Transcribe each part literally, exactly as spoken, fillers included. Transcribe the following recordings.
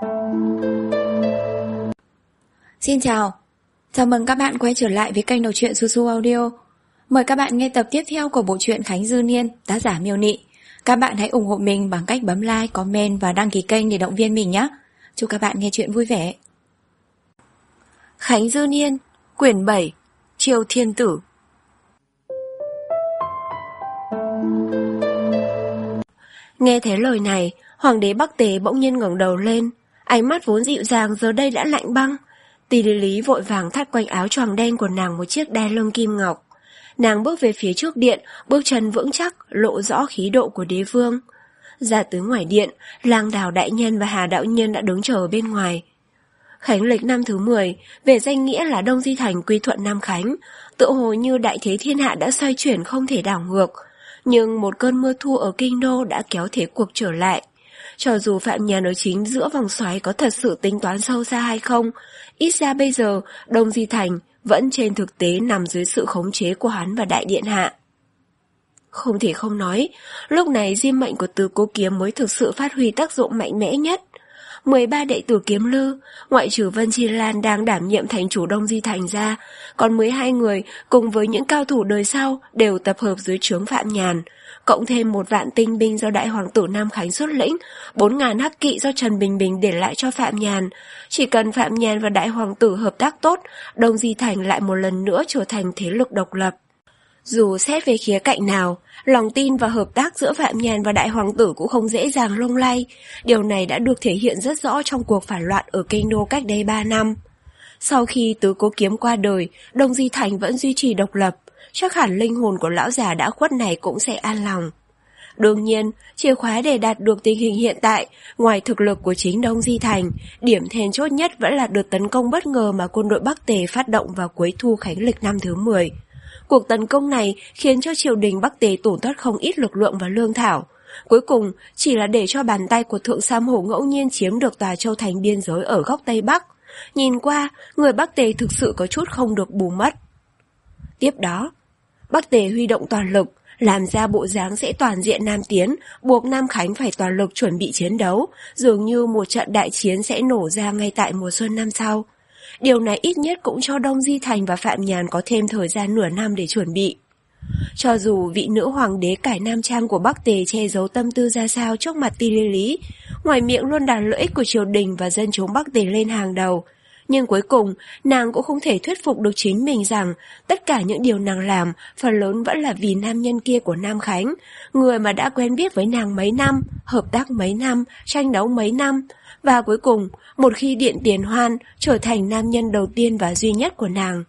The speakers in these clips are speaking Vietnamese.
Xin chào, chào mừng các bạn quay trở lại với kênh đọc truyện Su Su Audio. Mời các bạn nghe tập tiếp theo của bộ truyện Khánh Dư Niên, tác giả Miêu Nị. Các bạn hãy ủng hộ mình bằng cách bấm like, comment và đăng ký kênh để động viên mình nhé. Chúc các bạn nghe truyện vui vẻ. Khánh Dư Niên, quyển bảy, Triều Thiên Tử. Nghe thấy lời này, Hoàng đế Bắc Tề bỗng nhiên ngẩng đầu lên, ánh mắt vốn dịu dàng giờ đây đã lạnh băng. Tỷ Lý Lý vội vàng thắt quanh áo choàng đen của nàng một chiếc đai lưng kim ngọc. Nàng bước về phía trước điện, bước chân vững chắc, lộ rõ khí độ của đế vương. Ra tới ngoài điện, Lang Đào đại nhân và Hà đạo nhân đã đứng chờ bên ngoài. Khánh lịch năm thứ mười, về danh nghĩa là Đông Di Thành quy thuận Nam Khánh, tựa hồ như đại thế thiên hạ đã xoay chuyển không thể đảo ngược. Nhưng một cơn mưa thu ở kinh đô đã kéo thế cuộc trở lại. Cho dù Phạm Nhàn ở chính giữa vòng xoáy có thật sự tính toán sâu xa hay không, ít ra bây giờ Đông Di Thành vẫn trên thực tế nằm dưới sự khống chế của hắn và đại điện hạ. Không thể không nói, lúc này diêm mệnh của Tứ Cố Kiếm mới thực sự phát huy tác dụng mạnh mẽ nhất. mười ba đệ tử kiếm lư, ngoại trừ Vân Chi Lan đang đảm nhiệm thành chủ Đông Di Thành ra, còn mười hai người cùng với những cao thủ đời sau đều tập hợp dưới trướng Phạm Nhàn, cộng thêm một vạn tinh binh do đại hoàng tử Nam Khánh xuất lĩnh, bốn ngàn hắc kỵ do Trần Bình Bình để lại cho Phạm Nhàn. Chỉ cần Phạm Nhàn và đại hoàng tử hợp tác tốt, Đông Di Thành lại một lần nữa trở thành thế lực độc lập. Dù xét về khía cạnh nào, lòng tin và hợp tác giữa Phạm Nhàn và đại hoàng tử cũng không dễ dàng lung lay. Điều này đã được thể hiện rất rõ trong cuộc phản loạn ở kinh đô cách đây ba năm. Sau khi Tứ Cố Kiếm qua đời, Đông Di Thành vẫn duy trì độc lập, chắc hẳn linh hồn của lão già đã khuất này cũng sẽ an lòng. Đương nhiên, chìa khóa để đạt được tình hình hiện tại, ngoài thực lực của chính Đông Di Thành, điểm then chốt nhất vẫn là đợt tấn công bất ngờ mà quân đội Bắc Tề phát động vào cuối thu Khánh lịch năm thứ mười. Cuộc tấn công này khiến cho triều đình Bắc Tề tổn thất không ít lực lượng và lương thảo. Cuối cùng, chỉ là để cho bàn tay của Thượng Sam Hổ ngẫu nhiên chiếm được tòa châu thành biên giới ở góc Tây Bắc. Nhìn qua, người Bắc Tề thực sự có chút không được bù mất. Tiếp đó, Bắc Tề huy động toàn lực, làm ra bộ dáng sẽ toàn diện nam tiến, buộc Nam Khánh phải toàn lực chuẩn bị chiến đấu, dường như một trận đại chiến sẽ nổ ra ngay tại mùa xuân năm sau. Điều này ít nhất cũng cho Đông Di Thành và Phạm Nhàn có thêm thời gian nửa năm để chuẩn bị. Cho dù vị nữ hoàng đế cải nam trang của Bắc Tề che giấu tâm tư ra sao trước mặt Tỷ Lý Lý, ngoài miệng luôn đặt lợi ích của triều đình và dân chúng Bắc Tề lên hàng đầu, nhưng cuối cùng nàng cũng không thể thuyết phục được chính mình rằng tất cả những điều nàng làm phần lớn vẫn là vì nam nhân kia của Nam Khánh, người mà đã quen biết với nàng mấy năm, hợp tác mấy năm, tranh đấu mấy năm, và cuối cùng, một khi điện tiền hoan, trở thành nam nhân đầu tiên và duy nhất của nàng.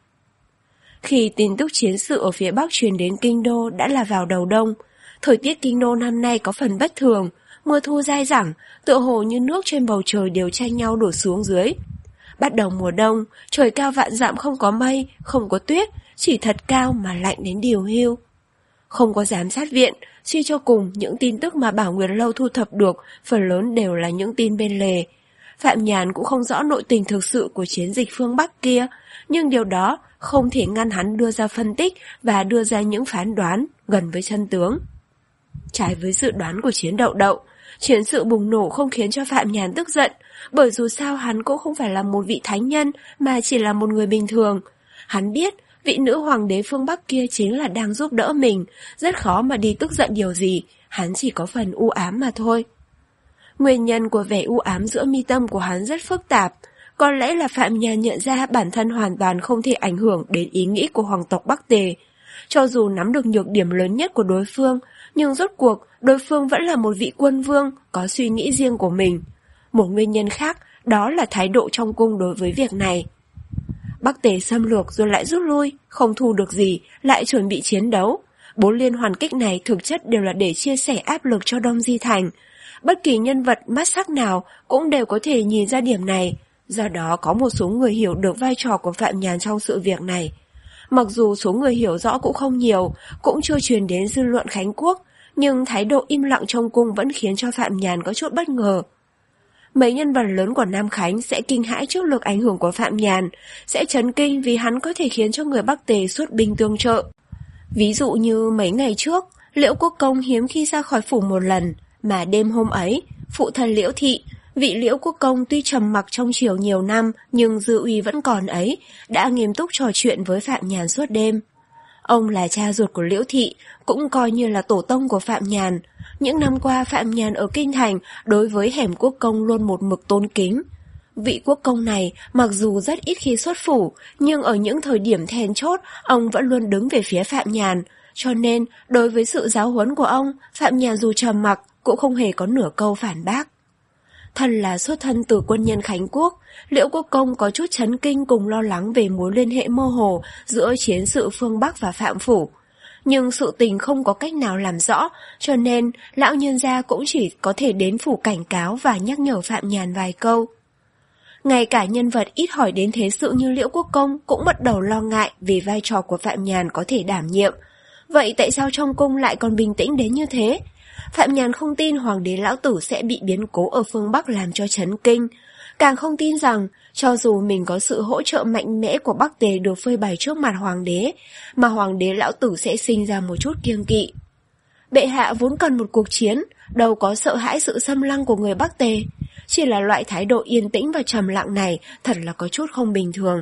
Khi tin tức chiến sự ở phía Bắc truyền đến kinh đô đã là vào đầu đông, thời tiết kinh đô năm nay có phần bất thường, mưa thu dai dẳng, tựa hồ như nước trên bầu trời đều tranh nhau đổ xuống dưới. Bắt đầu mùa đông, trời cao vạn dặm không có mây, không có tuyết, chỉ thật cao mà lạnh đến điều hưu. Không có giám sát viện, suy cho cùng những tin tức mà Bảo Nguyệt Lâu thu thập được phần lớn đều là những tin bên lề. Phạm Nhàn cũng không rõ nội tình thực sự của chiến dịch phương Bắc kia, nhưng điều đó không thể ngăn hắn đưa ra phân tích và đưa ra những phán đoán gần với chân tướng. Trái với dự đoán của Chiến Đậu Đậu, chiến sự bùng nổ không khiến cho Phạm Nhàn tức giận, bởi dù sao hắn cũng không phải là một vị thánh nhân mà chỉ là một người bình thường. Hắn biết vị nữ hoàng đế phương Bắc kia chính là đang giúp đỡ mình, rất khó mà đi tức giận điều gì, hắn chỉ có phần u ám mà thôi. Nguyên nhân của vẻ u ám giữa mi tâm của hắn rất phức tạp, có lẽ là Phạm Nhàn nhận ra bản thân hoàn toàn không thể ảnh hưởng đến ý nghĩ của hoàng tộc Bắc Tề. Cho dù nắm được nhược điểm lớn nhất của đối phương, nhưng rốt cuộc đối phương vẫn là một vị quân vương có suy nghĩ riêng của mình. Một nguyên nhân khác đó là thái độ trong cung đối với việc này. Bắc Tề xâm lược rồi lại rút lui, không thu được gì, lại chuẩn bị chiến đấu. Bốn liên hoàn kích này thực chất đều là để chia sẻ áp lực cho Đông Di Thành. Bất kỳ nhân vật mắt sắc nào cũng đều có thể nhìn ra điểm này, do đó có một số người hiểu được vai trò của Phạm Nhàn trong sự việc này. Mặc dù số người hiểu rõ cũng không nhiều, cũng chưa truyền đến dư luận Khánh Quốc, nhưng thái độ im lặng trong cung vẫn khiến cho Phạm Nhàn có chút bất ngờ. Mấy nhân vật lớn của Nam Khánh sẽ kinh hãi trước lực ảnh hưởng của Phạm Nhàn, sẽ chấn kinh vì hắn có thể khiến cho người Bắc Tề xuất binh tương trợ. Ví dụ như mấy ngày trước, Liễu Quốc Công hiếm khi ra khỏi phủ một lần, mà đêm hôm ấy, phụ thân Liễu Thị, Vị Liễu Quốc Công tuy trầm mặc trong triều nhiều năm nhưng dư uy vẫn còn ấy, đã nghiêm túc trò chuyện với Phạm Nhàn suốt đêm. Ông là cha ruột của Liễu Thị, cũng coi như là tổ tông của Phạm Nhàn. Những năm qua Phạm Nhàn ở Kinh Thành đối với Hẻm Quốc Công luôn một mực tôn kính. Vị Quốc Công này mặc dù rất ít khi xuất phủ, nhưng ở những thời điểm then chốt, ông vẫn luôn đứng về phía Phạm Nhàn. Cho nên, đối với sự giáo huấn của ông, Phạm Nhàn dù trầm mặc cũng không hề có nửa câu phản bác. Thân là xuất thân từ quân nhân Khánh Quốc, Liễu Quốc Công có chút chấn kinh cùng lo lắng về mối liên hệ mơ hồ giữa chiến sự phương Bắc và Phạm Phủ. Nhưng sự tình không có cách nào làm rõ, cho nên lão nhân gia cũng chỉ có thể đến phủ cảnh cáo và nhắc nhở Phạm Nhàn vài câu. Ngay cả nhân vật ít hỏi đến thế sự như Liễu Quốc Công cũng bắt đầu lo ngại về vai trò của Phạm Nhàn có thể đảm nhiệm. Vậy tại sao trong cung lại còn bình tĩnh đến như thế? Phạm Nhàn không tin hoàng đế lão tử sẽ bị biến cố ở phương Bắc làm cho chấn kinh. Càng không tin rằng, cho dù mình có sự hỗ trợ mạnh mẽ của Bắc Tề được phơi bày trước mặt hoàng đế, mà hoàng đế lão tử sẽ sinh ra một chút kiêng kỵ. Bệ hạ vốn cần một cuộc chiến, đâu có sợ hãi sự xâm lăng của người Bắc Tề. Chỉ là loại thái độ yên tĩnh và trầm lặng này thật là có chút không bình thường.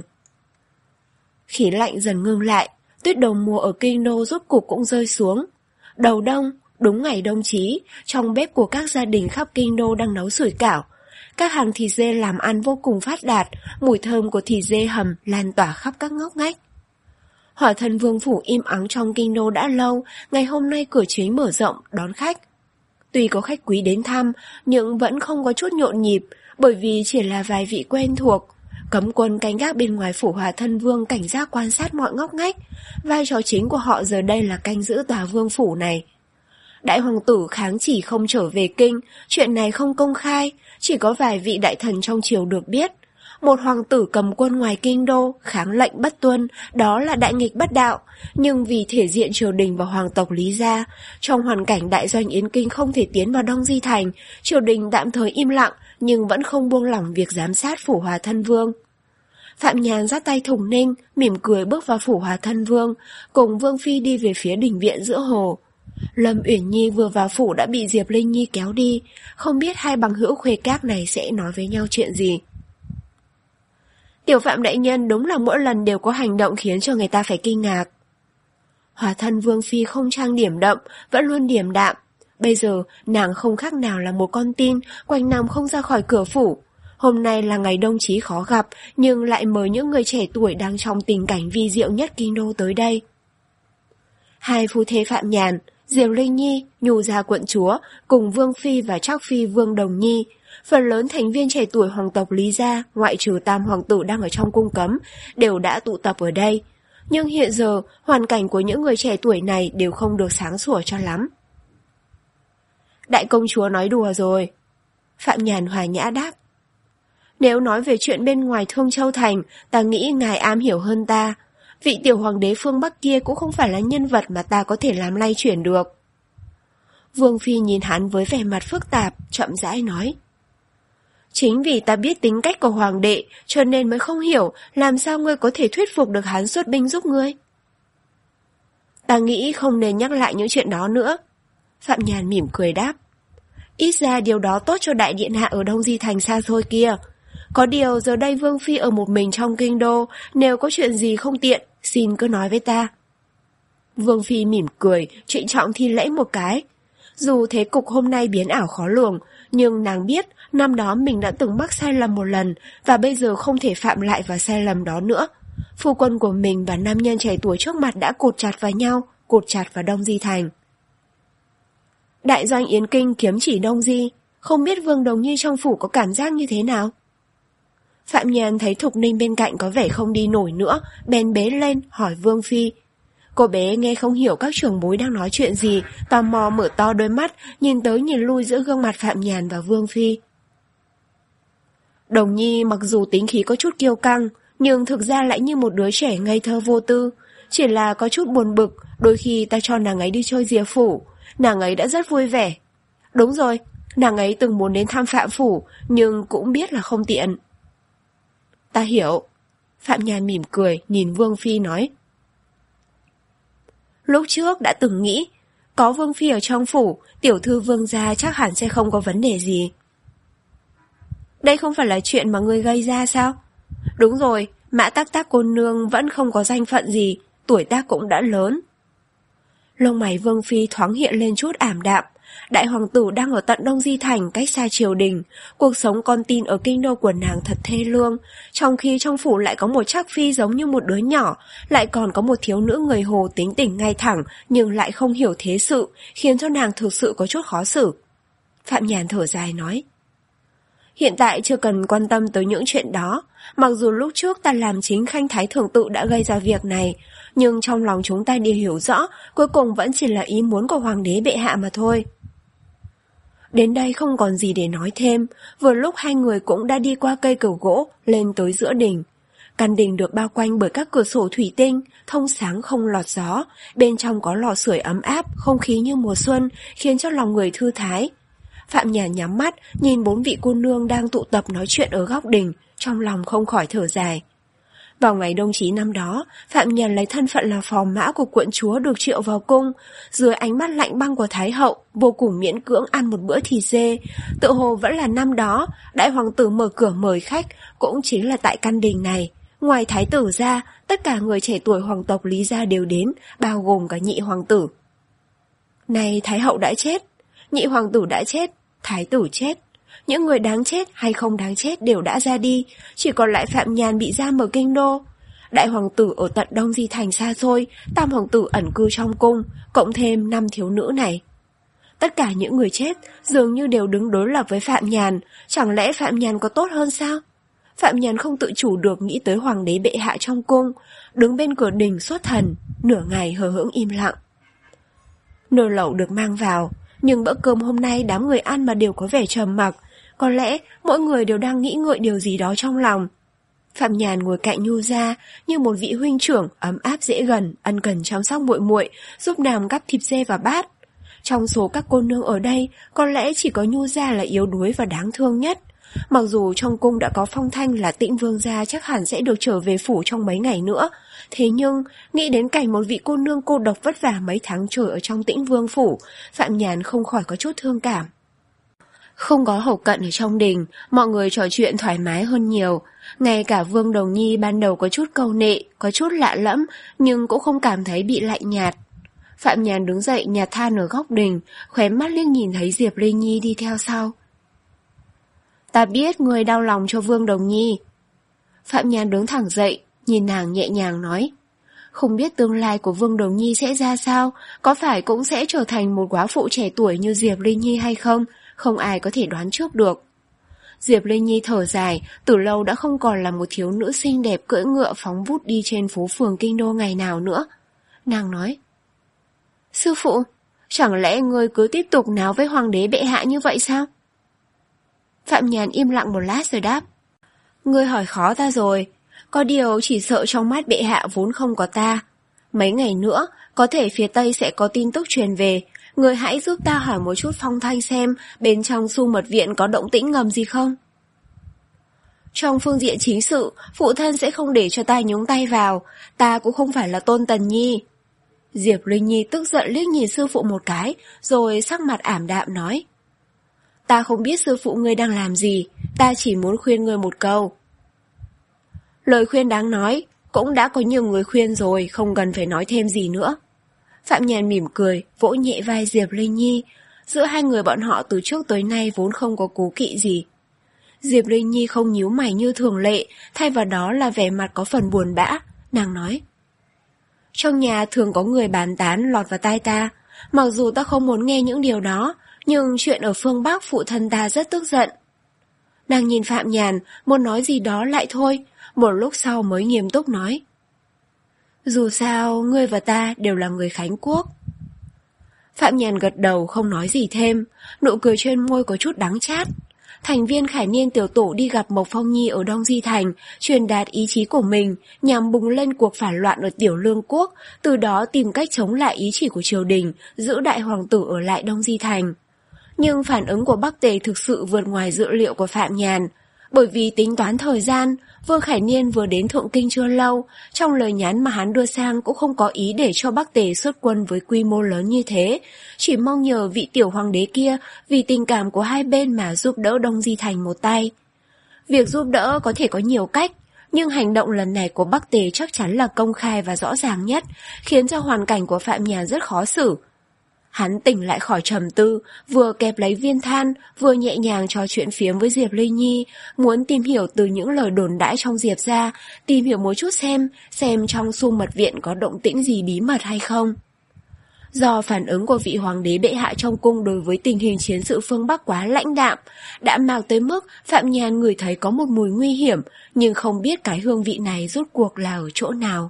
Khí lạnh dần ngưng lại, tuyết đầu mùa ở kinh đô rốt cục cũng rơi xuống. Đầu đông, đúng ngày đông chí, trong bếp của các gia đình khắp kinh đô đang nấu sủi cảo. Các hàng thịt dê làm ăn vô cùng phát đạt, mùi thơm của thịt dê hầm lan tỏa khắp các ngóc ngách. Hỏa Thân Vương phủ im ắng trong kinh đô đã lâu, ngày hôm nay cửa chính mở rộng đón khách. Tuy có khách quý đến thăm, nhưng vẫn không có chút nhộn nhịp, bởi vì chỉ là vài vị quen thuộc. Cấm quân canh gác bên ngoài phủ Hỏa Thân Vương cảnh giác quan sát mọi ngóc ngách. Vai trò chính của họ giờ đây là canh giữ tòa vương phủ này. Đại hoàng tử kháng chỉ không trở về kinh, chuyện này không công khai, chỉ có vài vị đại thần trong triều được biết. Một hoàng tử cầm quân ngoài kinh đô, kháng lệnh bất tuân, đó là đại nghịch bất đạo. Nhưng vì thể diện triều đình và hoàng tộc Lý gia, trong hoàn cảnh đại doanh Yến Kinh không thể tiến vào Đông Di Thành, triều đình tạm thời im lặng nhưng vẫn không buông lỏng việc giám sát phủ Hỏa Thân Vương. Phạm Nhàn dắt tay Thùng Ninh, mỉm cười bước vào phủ Hỏa Thân Vương, cùng Vương Phi đi về phía đình viện giữa hồ. Lâm Uyển Nhi vừa vào phủ đã bị Diệp Linh Nhi kéo đi, không biết hai bằng hữu khuê các này sẽ nói với nhau chuyện gì. Tiểu Phạm đại nhân đúng là mỗi lần đều có hành động khiến cho người ta phải kinh ngạc. Hỏa Thân Vương Phi không trang điểm đậm, vẫn luôn điềm đạm. Bây giờ nàng không khác nào là một con tin, quanh năm không ra khỏi cửa phủ. Hôm nay là ngày đông chí khó gặp, nhưng lại mời những người trẻ tuổi đang trong tình cảnh vi diệu nhất kinh đô tới đây. Hai phu thê Phạm Nhàn, Diệp Linh Nhi, Nhu gia quận chúa, cùng Vương Phi và Trác Phi Vương Đồng Nhi, phần lớn thành viên trẻ tuổi hoàng tộc Lý gia, ngoại trừ tam hoàng tử đang ở trong cung cấm, đều đã tụ tập ở đây. Nhưng hiện giờ, hoàn cảnh của những người trẻ tuổi này đều không được sáng sủa cho lắm. Đại công chúa nói đùa rồi. Phạm Nhàn hòa nhã đáp. Nếu nói về chuyện bên ngoài Thương Châu Thành, ta nghĩ ngài am hiểu hơn ta. Vị tiểu hoàng đế phương Bắc kia cũng không phải là nhân vật mà ta có thể làm lay chuyển được. Vương Phi nhìn hắn với vẻ mặt phức tạp, chậm rãi nói. Chính vì ta biết tính cách của hoàng đệ, cho nên mới không hiểu làm sao ngươi có thể thuyết phục được hắn xuất binh giúp ngươi. Ta nghĩ không nên nhắc lại những chuyện đó nữa. Phạm Nhàn mỉm cười đáp. Ít ra điều đó tốt cho đại điện hạ ở Đông Di Thành xa xôi kia. Có điều giờ đây Vương Phi ở một mình trong kinh đô, nếu có chuyện gì không tiện, xin cứ nói với ta. Vương Phi mỉm cười, trịnh trọng thi lễ một cái. Dù thế cục hôm nay biến ảo khó lường, nhưng nàng biết năm đó mình đã từng mắc sai lầm một lần và bây giờ không thể phạm lại vào sai lầm đó nữa. Phu quân của mình và nam nhân trẻ tuổi trước mặt đã cột chặt vào nhau, cột chặt vào Đông Di Thành. Đại doanh Yến Kinh kiếm chỉ Đông Di, không biết Vương Đồng Nhi trong phủ có cảm giác như thế nào? Phạm Nhàn thấy Thục Ninh bên cạnh có vẻ không đi nổi nữa, bèn bế lên hỏi Vương Phi. Cô bé nghe không hiểu các trưởng bối đang nói chuyện gì, tò mò mở to đôi mắt, nhìn tới nhìn lui giữa gương mặt Phạm Nhàn và Vương Phi. Đồng Nhi mặc dù tính khí có chút kiêu căng, nhưng thực ra lại như một đứa trẻ ngây thơ vô tư. Chỉ là có chút buồn bực, đôi khi ta cho nàng ấy đi chơi Diệp phủ, nàng ấy đã rất vui vẻ. Đúng rồi, nàng ấy từng muốn đến thăm Phạm phủ, nhưng cũng biết là không tiện. Ta hiểu. Phạm Nhàn mỉm cười, nhìn Vương Phi nói. Lúc trước đã từng nghĩ, có Vương Phi ở trong phủ, tiểu thư Vương gia chắc hẳn sẽ không có vấn đề gì. Đây không phải là chuyện mà ngươi gây ra sao? Đúng rồi, Mã Tắc Tác cô nương vẫn không có danh phận gì, tuổi tác cũng đã lớn. Lông mày Vương Phi thoáng hiện lên chút ảm đạm. Đại hoàng tử đang ở tận Đông Di Thành cách xa triều đình, cuộc sống con tin ở kinh đô của nàng thật thê lương, trong khi trong phủ lại có một Trác Phi giống như một đứa nhỏ, lại còn có một thiếu nữ người Hồ tính tình ngay thẳng nhưng lại không hiểu thế sự, khiến cho nàng thực sự có chút khó xử. Phạm Nhàn thở dài nói, hiện tại chưa cần quan tâm tới những chuyện đó, mặc dù lúc trước ta làm chính khanh thái thượng tự đã gây ra việc này, nhưng trong lòng chúng ta đều hiểu rõ, cuối cùng vẫn chỉ là ý muốn của hoàng đế bệ hạ mà thôi. Đến đây không còn gì để nói thêm, vừa lúc hai người cũng đã đi qua cây cửu gỗ, lên tới giữa đình. Căn đình được bao quanh bởi các cửa sổ thủy tinh, thông sáng không lọt gió, bên trong có lò sưởi ấm áp, không khí như mùa xuân, khiến cho lòng người thư thái. Phạm Nhàn nhắm mắt, nhìn bốn vị cô nương đang tụ tập nói chuyện ở góc đình, trong lòng không khỏi thở dài. Vào ngày đông chí năm đó, Phạm Nhàn lấy thân phận là phò mã của quận chúa được triệu vào cung, dưới ánh mắt lạnh băng của Thái hậu, vô cùng miễn cưỡng ăn một bữa thịt dê. Tự hồ vẫn là năm đó, đại hoàng tử mở cửa mời khách, cũng chính là tại căn đình này. Ngoài thái tử ra, tất cả người trẻ tuổi hoàng tộc Lý gia đều đến, bao gồm cả nhị hoàng tử. Này Thái hậu đã chết, nhị hoàng tử đã chết, thái tử chết. Những người đáng chết hay không đáng chết đều đã ra đi, chỉ còn lại Phạm Nhàn bị giam ở kinh đô. Đại hoàng tử ở tận Đông Di Thành xa xôi, tam hoàng tử ẩn cư trong cung, cộng thêm năm thiếu nữ này. Tất cả những người chết dường như đều đứng đối lập với Phạm Nhàn, chẳng lẽ Phạm Nhàn có tốt hơn sao? Phạm Nhàn không tự chủ được nghĩ tới hoàng đế bệ hạ trong cung, đứng bên cửa đình xuất thần, nửa ngày hờ hững im lặng. Nồi lẩu được mang vào, nhưng bữa cơm hôm nay đám người ăn mà đều có vẻ trầm mặc, có lẽ mỗi người đều đang nghĩ ngợi điều gì đó trong lòng. Phạm Nhàn ngồi cạnh Nhu Gia như một vị huynh trưởng ấm áp dễ gần, ân cần chăm sóc muội muội, giúp nàng gắp thịt dê vào bát. Trong số các cô nương ở đây, có lẽ chỉ có Nhu Gia là yếu đuối và đáng thương nhất. Mặc dù trong cung đã có phong thanh là Tĩnh Vương gia chắc hẳn sẽ được trở về phủ trong mấy ngày nữa, thế nhưng nghĩ đến cảnh một vị cô nương cô độc vất vả mấy tháng trời ở trong Tĩnh Vương phủ, Phạm Nhàn không khỏi có chút thương cảm. Không có hầu cận ở trong đình, mọi người trò chuyện thoải mái hơn nhiều. Ngay cả Vương Đồng Nhi ban đầu có chút câu nệ, có chút lạ lẫm, nhưng cũng không cảm thấy bị lạnh nhạt. Phạm Nhàn đứng dậy nhặt than ở góc đình, khóe mắt liếc nhìn thấy Diệp Linh Nhi đi theo sau. Ta biết người đau lòng cho Vương Đồng Nhi. Phạm Nhàn đứng thẳng dậy, nhìn nàng nhẹ nhàng nói. Không biết tương lai của Vương Đồng Nhi sẽ ra sao, có phải cũng sẽ trở thành một góa phụ trẻ tuổi như Diệp Linh Nhi hay không, không ai có thể đoán trước được. Diệp Linh Nhi thở dài, từ lâu đã không còn là một thiếu nữ xinh đẹp cưỡi ngựa phóng vút đi trên phố phường kinh đô ngày nào nữa. Nàng nói, sư phụ, chẳng lẽ ngươi cứ tiếp tục náo với hoàng đế bệ hạ như vậy sao? Phạm Nhàn im lặng một lát rồi đáp, ngươi hỏi khó ta rồi, có điều chỉ sợ trong mắt bệ hạ vốn không có ta. Mấy ngày nữa, có thể phía Tây sẽ có tin tức truyền về, người hãy giúp ta hỏi một chút phong thanh xem bên trong Xu Mật Viện có động tĩnh ngầm gì không. Trong phương diện chính sự, phụ thân sẽ không để cho ta nhúng tay vào, ta cũng không phải là Tôn Tần Nhi. Diệp Linh Nhi tức giận liếc nhìn sư phụ một cái, rồi sắc mặt ảm đạm nói. Ta không biết sư phụ ngươi đang làm gì, ta chỉ muốn khuyên ngươi một câu. Lời khuyên đáng nói, cũng đã có nhiều người khuyên rồi, không cần phải nói thêm gì nữa. Phạm Nhàn mỉm cười, vỗ nhẹ vai Diệp Linh Nhi. Giữa hai người bọn họ từ trước tới nay vốn không có cố kỵ gì. Diệp Linh Nhi không nhíu mày như thường lệ, thay vào đó là vẻ mặt có phần buồn bã. Nàng nói, trong nhà thường có người bàn tán lọt vào tai ta. Mặc dù ta không muốn nghe những điều đó, nhưng chuyện ở phương Bắc phụ thân ta rất tức giận. Nàng nhìn Phạm Nhàn, muốn nói gì đó lại thôi, một lúc sau mới nghiêm túc nói. Dù sao, ngươi và ta đều là người Khánh Quốc. Phạm Nhàn gật đầu không nói gì thêm, nụ cười trên môi có chút đắng chát. Thành viên Khải Niên tiểu tổ đi gặp Mộc Phong Nhi ở Đông Di Thành, truyền đạt ý chí của mình nhằm bùng lên cuộc phản loạn ở Tiểu Lương Quốc, từ đó tìm cách chống lại ý chỉ của triều đình, giữ đại hoàng tử ở lại Đông Di Thành. Nhưng phản ứng của Bắc Tề thực sự vượt ngoài dự liệu của Phạm Nhàn. Bởi vì tính toán thời gian, Vương Khải Niên vừa đến Thượng Kinh chưa lâu, trong lời nhắn mà hắn đưa sang cũng không có ý để cho Bắc Tề xuất quân với quy mô lớn như thế, chỉ mong nhờ vị tiểu hoàng đế kia vì tình cảm của hai bên mà giúp đỡ Đông Di Thành một tay. Việc giúp đỡ có thể có nhiều cách, nhưng hành động lần này của Bắc Tề chắc chắn là công khai và rõ ràng nhất, khiến cho hoàn cảnh của Phạm Nhàn rất khó xử. Hắn tỉnh lại khỏi trầm tư, vừa kẹp lấy viên than, vừa nhẹ nhàng trò chuyện phiếm với Diệp Ly Nhi, muốn tìm hiểu từ những lời đồn đãi trong Diệp ra, tìm hiểu một chút xem, xem trong Xu Mật Viện có động tĩnh gì bí mật hay không. Do phản ứng của vị hoàng đế bệ hạ trong cung đối với tình hình chiến sự phương Bắc quá lãnh đạm, đã mạc tới mức Phạm Nhàn ngửi thấy có một mùi nguy hiểm, nhưng không biết cái hương vị này rốt cuộc là ở chỗ nào.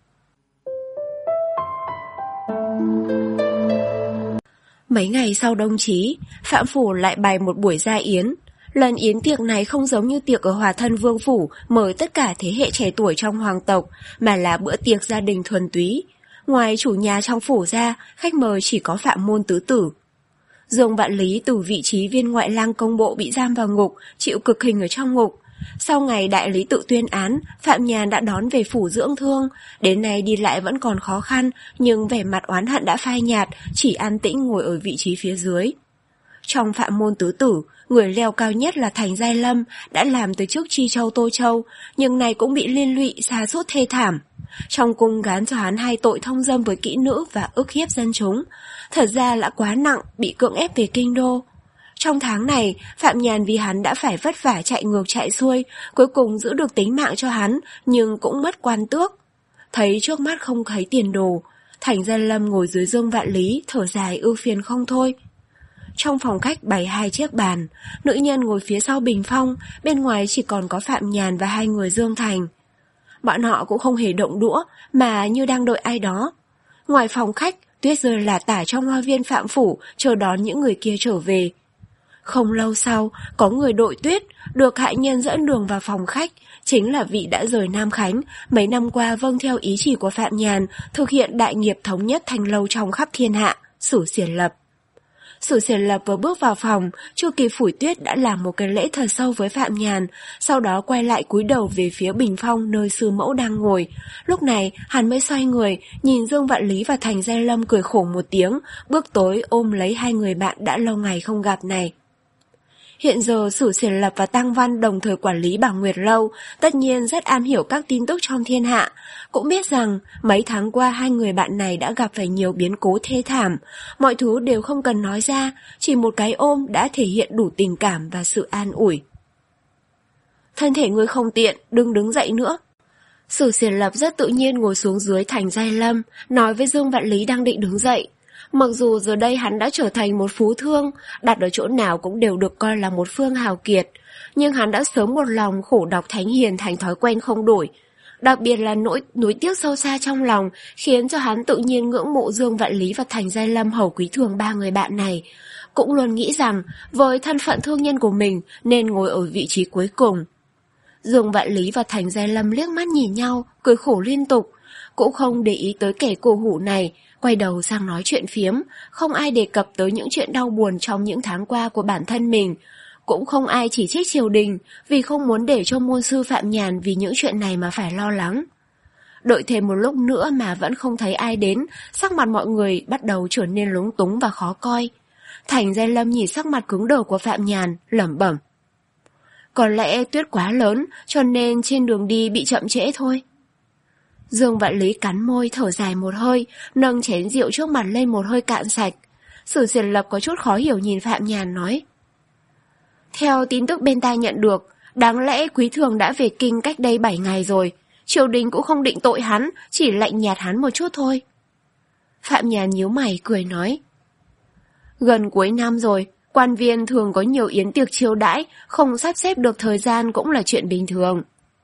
Mấy ngày sau đông chí, Phạm Phủ lại bày một buổi gia yến. Lần yến tiệc này không giống như tiệc ở Hòa Thân Vương Phủ mời tất cả thế hệ trẻ tuổi trong hoàng tộc, mà là bữa tiệc gia đình thuần túy. Ngoài chủ nhà trong phủ ra, khách mời chỉ có Phạm môn tứ tử. Dương Vạn Lý từ vị trí viên ngoại lang công bộ bị giam vào ngục, chịu cực hình ở trong ngục. Sau ngày đại lý tự tuyên án, Phạm Nhàn đã đón về phủ dưỡng thương. Đến nay đi lại vẫn còn khó khăn, nhưng vẻ mặt oán hận đã phai nhạt, chỉ an tĩnh ngồi ở vị trí phía dưới. Trong Phạm môn tứ tử, người leo cao nhất là Thành Giai Lâm, đã làm từ chức Tri Châu Tô Châu, nhưng này cũng bị liên lụy sa sút thê thảm. Trong cung gán cho hắn hai tội thông dâm với kỹ nữ và ức hiếp dân chúng. Thật ra là quá nặng, bị cưỡng ép về kinh đô. Trong tháng này, Phạm Nhàn vì hắn đã phải vất vả chạy ngược chạy xuôi, cuối cùng giữ được tính mạng cho hắn, nhưng cũng mất quan tước. Thấy trước mắt không thấy tiền đồ, Thành Giai Lâm ngồi dưới Dương Vạn Lý, thở dài ưu phiền không thôi. Trong phòng khách bày hai chiếc bàn, nữ nhân ngồi phía sau bình phong, bên ngoài chỉ còn có Phạm Nhàn và hai người Dương Thành. Bọn họ cũng không hề động đũa, mà như đang đợi ai đó. Ngoài phòng khách, tuyết rơi lả tả trong hoa viên Phạm Phủ, chờ đón những người kia trở về. Không lâu sau, có người đội tuyết, được hạ nhân dẫn đường vào phòng khách, chính là vị đã rời Nam Khánh, mấy năm qua vâng theo ý chỉ của Phạm Nhàn, thực hiện đại nghiệp thống nhất thành lâu trong khắp thiên hạ, Sử Xiển Lập. Sử Xiển Lập vừa bước vào phòng, chưa kịp phủi tuyết đã làm một cái lễ thật sâu với Phạm Nhàn, sau đó quay lại cúi đầu về phía bình phong nơi sư mẫu đang ngồi. Lúc này, hắn mới xoay người, nhìn Dương Vạn Lý và Thành Giai Lâm cười khổ một tiếng, bước tới ôm lấy hai người bạn đã lâu ngày không gặp này. Hiện giờ Sử Xiển Lập và Tăng Văn đồng thời quản lý Bảo Nguyệt Lâu, tất nhiên rất am hiểu các tin tức trong thiên hạ. Cũng biết rằng mấy tháng qua hai người bạn này đã gặp phải nhiều biến cố thê thảm. Mọi thứ đều không cần nói ra, chỉ một cái ôm đã thể hiện đủ tình cảm và sự an ủi. Thân thể ngươi không tiện, đừng đứng dậy nữa. Sử Xiển Lập rất tự nhiên ngồi xuống dưới Thành Giai Lâm, nói với Dương Vạn Lý đang định đứng dậy. Mặc dù giờ đây hắn đã trở thành một phú thương, đặt ở chỗ nào cũng đều được coi là một phương hào kiệt, nhưng hắn đã sớm một lòng khổ đọc thánh hiền thành thói quen không đổi. Đặc biệt là nỗi nuối tiếc sâu xa trong lòng khiến cho hắn tự nhiên ngưỡng mộ Dương Vạn Lý và Thành Giai Lâm Hầu Quý Thường ba người bạn này. Cũng luôn nghĩ rằng với thân phận thương nhân của mình nên ngồi ở vị trí cuối cùng. Dương Vạn Lý và Thành Giai Lâm liếc mắt nhìn nhau, cười khổ liên tục, cũng không để ý tới kẻ cổ hủ này, quay đầu sang nói chuyện phiếm, không ai đề cập tới những chuyện đau buồn trong những tháng qua của bản thân mình. Cũng không ai chỉ trích triều đình vì không muốn để cho môn sư Phạm Nhàn vì những chuyện này mà phải lo lắng. Đợi thêm một lúc nữa mà vẫn không thấy ai đến, sắc mặt mọi người bắt đầu trở nên lúng túng và khó coi. Thành Giai Lâm nhìn sắc mặt cứng đờ của Phạm Nhàn, lẩm bẩm. Có lẽ tuyết quá lớn cho nên trên đường đi bị chậm trễ thôi. Dương Vạn Lý cắn môi thở dài một hơi, nâng chén rượu trước mặt lên một hơi cạn sạch. Sử Xiển Lập có chút khó hiểu nhìn Phạm Nhàn nói. Theo tin tức bên tai nhận được, đáng lẽ Quý Thường đã về kinh cách đây bảy ngày rồi. Triều đình cũng không định tội hắn, chỉ lạnh nhạt hắn một chút thôi. Phạm Nhàn nhíu mày cười nói. Gần cuối năm rồi, quan viên thường có nhiều yến tiệc chiêu đãi, không sắp xếp được thời gian cũng là chuyện bình thường.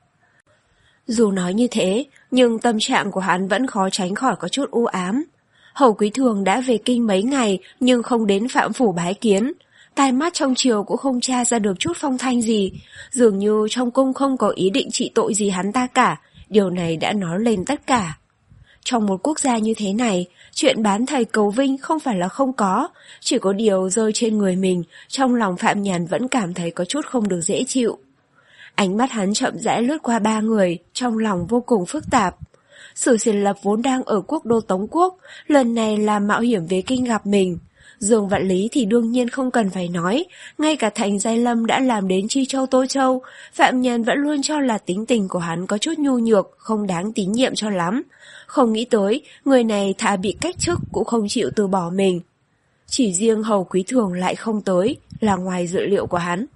Dù nói như thế, nhưng tâm trạng của hắn vẫn khó tránh khỏi có chút u ám. Hầu Quý Thường đã về kinh mấy ngày nhưng không đến Phạm Phủ bái kiến. Tai mắt trong triều cũng không tra ra được chút phong thanh gì, dường như trong cung không có ý định trị tội gì hắn ta cả, điều này đã nói lên tất cả. Trong một quốc gia như thế này, chuyện bán thầy cầu vinh không phải là không có, chỉ có điều rơi trên người mình, trong lòng Phạm Nhàn vẫn cảm thấy có chút không được dễ chịu. Ánh mắt hắn chậm rãi lướt qua ba người, trong lòng vô cùng phức tạp. Sử Xiển Lập vốn đang ở quốc đô Tống Quốc, lần này là mạo hiểm về kinh gặp mình. Dương Vạn Lý thì đương nhiên không cần phải nói, ngay cả Thành Giai Lâm đã làm đến Chi Châu Tô Châu, Phạm Nhàn vẫn luôn cho là tính tình của hắn có chút nhu nhược, không đáng tín nhiệm cho lắm. Không nghĩ tới, người này thà bị cách chức cũng không chịu từ bỏ mình. Chỉ riêng Hầu Quý Thường lại không tới, là ngoài dự liệu của hắn.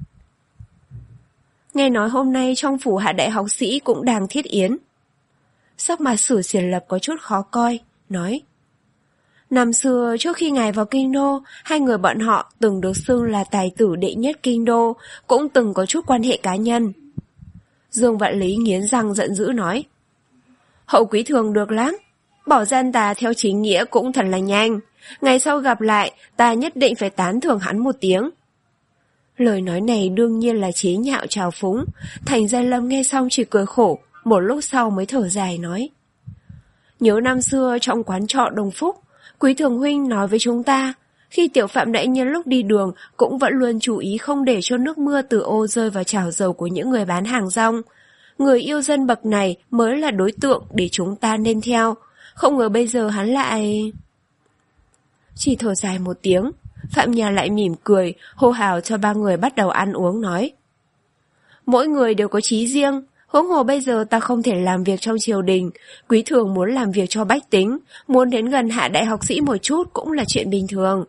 Nghe nói hôm nay trong phủ hạ đại học sĩ cũng đang thiết yến. Sắc mặt Sử Xiển Lập có chút khó coi, nói: Năm xưa trước khi ngài vào kinh đô, hai người bọn họ từng được xưng là tài tử đệ nhất kinh đô, cũng từng có chút quan hệ cá nhân. Dương Vạn Lý nghiến răng giận dữ nói: Hậu Quý Thường được lắm, bỏ gian tà theo chính nghĩa cũng thật là nhanh. Ngày sau gặp lại, ta nhất định phải tán thưởng hắn một tiếng. Lời nói này đương nhiên là chế nhạo trào phúng. Thành Giai Lâm nghe xong chỉ cười khổ, một lúc sau mới thở dài nói: Nhớ năm xưa trong quán trọ Đồng Phúc, Quý Thường huynh nói với chúng ta, khi Tiểu Phạm đại nhân lúc đi đường cũng vẫn luôn chú ý không để cho nước mưa từ ô rơi vào chảo dầu của những người bán hàng rong. Người yêu dân bậc này mới là đối tượng để chúng ta nên theo. Không ngờ bây giờ hắn lại... Chỉ thở dài một tiếng, Phạm Nhàn lại mỉm cười, hô hào cho ba người bắt đầu ăn uống nói: Mỗi người đều có chí riêng, huống hồ bây giờ ta không thể làm việc trong triều đình, Quý Thường muốn làm việc cho bách tính, muốn đến gần hạ đại học sĩ một chút cũng là chuyện bình thường.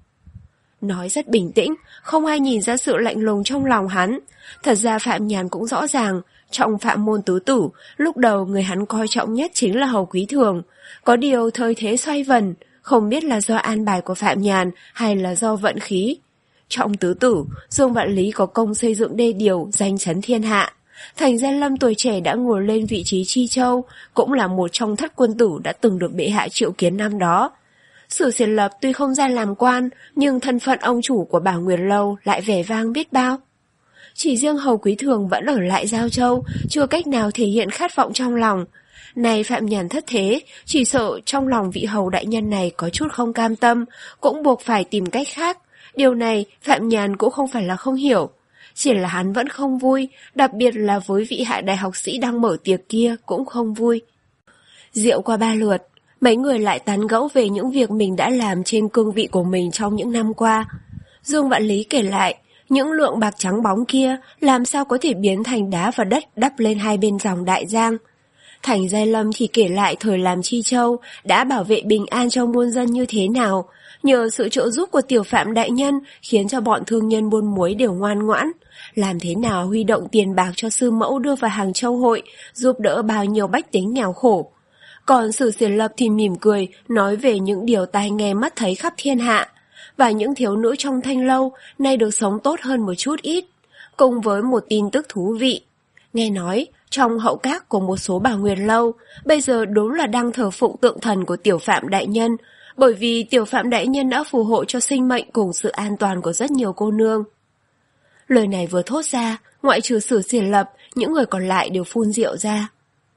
Nói rất bình tĩnh, không ai nhìn ra sự lạnh lùng trong lòng hắn. Thật ra Phạm Nhàn cũng rõ ràng, trong Phạm môn tứ tử, lúc đầu người hắn coi trọng nhất chính là Hầu Quý Thường. Có điều thời thế xoay vần, không biết là do an bài của Phạm Nhàn hay là do vận khí. Trong tứ tử, Dương Vạn Lý có công xây dựng đê điều, danh chấn thiên hạ. Thành Giai Lâm tuổi trẻ đã ngồi lên vị trí Chi Châu, cũng là một trong thất quân tử đã từng được bệ hạ triệu kiến năm đó. Sử Xiển Lập tuy không ra làm quan, nhưng thân phận ông chủ của Bảo Nguyệt Lâu lại vẻ vang biết bao. Chỉ riêng Hầu Quý Thường vẫn ở lại Giao Châu, chưa cách nào thể hiện khát vọng trong lòng. Này Phạm Nhàn thất thế, chỉ sợ trong lòng vị hầu đại nhân này có chút không cam tâm, cũng buộc phải tìm cách khác. Điều này Phạm Nhàn cũng không phải là không hiểu. Chỉ là hắn vẫn không vui, đặc biệt là với vị hạ đại học sĩ đang mở tiệc kia cũng không vui. Rượu qua ba lượt, mấy người lại tán gẫu về những việc mình đã làm trên cương vị của mình trong những năm qua. Dương Vạn Lý kể lại, những lượng bạc trắng bóng kia làm sao có thể biến thành đá và đất đắp lên hai bên dòng Đại Giang. Thành Giai Lâm thì kể lại thời làm Chi Châu đã bảo vệ bình an cho muôn dân như thế nào, nhờ sự trợ giúp của Tiểu Phạm đại nhân khiến cho bọn thương nhân buôn muối đều ngoan ngoãn, làm thế nào huy động tiền bạc cho sư mẫu đưa vào Hàng Châu hội, giúp đỡ bao nhiêu bách tính nghèo khổ. Còn Sử Xiển Lập thì mỉm cười nói về những điều tai nghe mắt thấy khắp thiên hạ, và những thiếu nữ trong thanh lâu nay được sống tốt hơn một chút ít, cùng với một tin tức thú vị. Nghe nói, trong hậu các của một số Bảo Nguyệt Lâu, bây giờ đúng là đang thờ phụng tượng thần của Tiểu Phạm đại nhân, bởi vì Tiểu Phạm đại nhân đã phù hộ cho sinh mệnh cùng sự an toàn của rất nhiều cô nương. Lời này vừa thốt ra, ngoại trừ Sử Xiển Lập, những người còn lại đều phun rượu ra.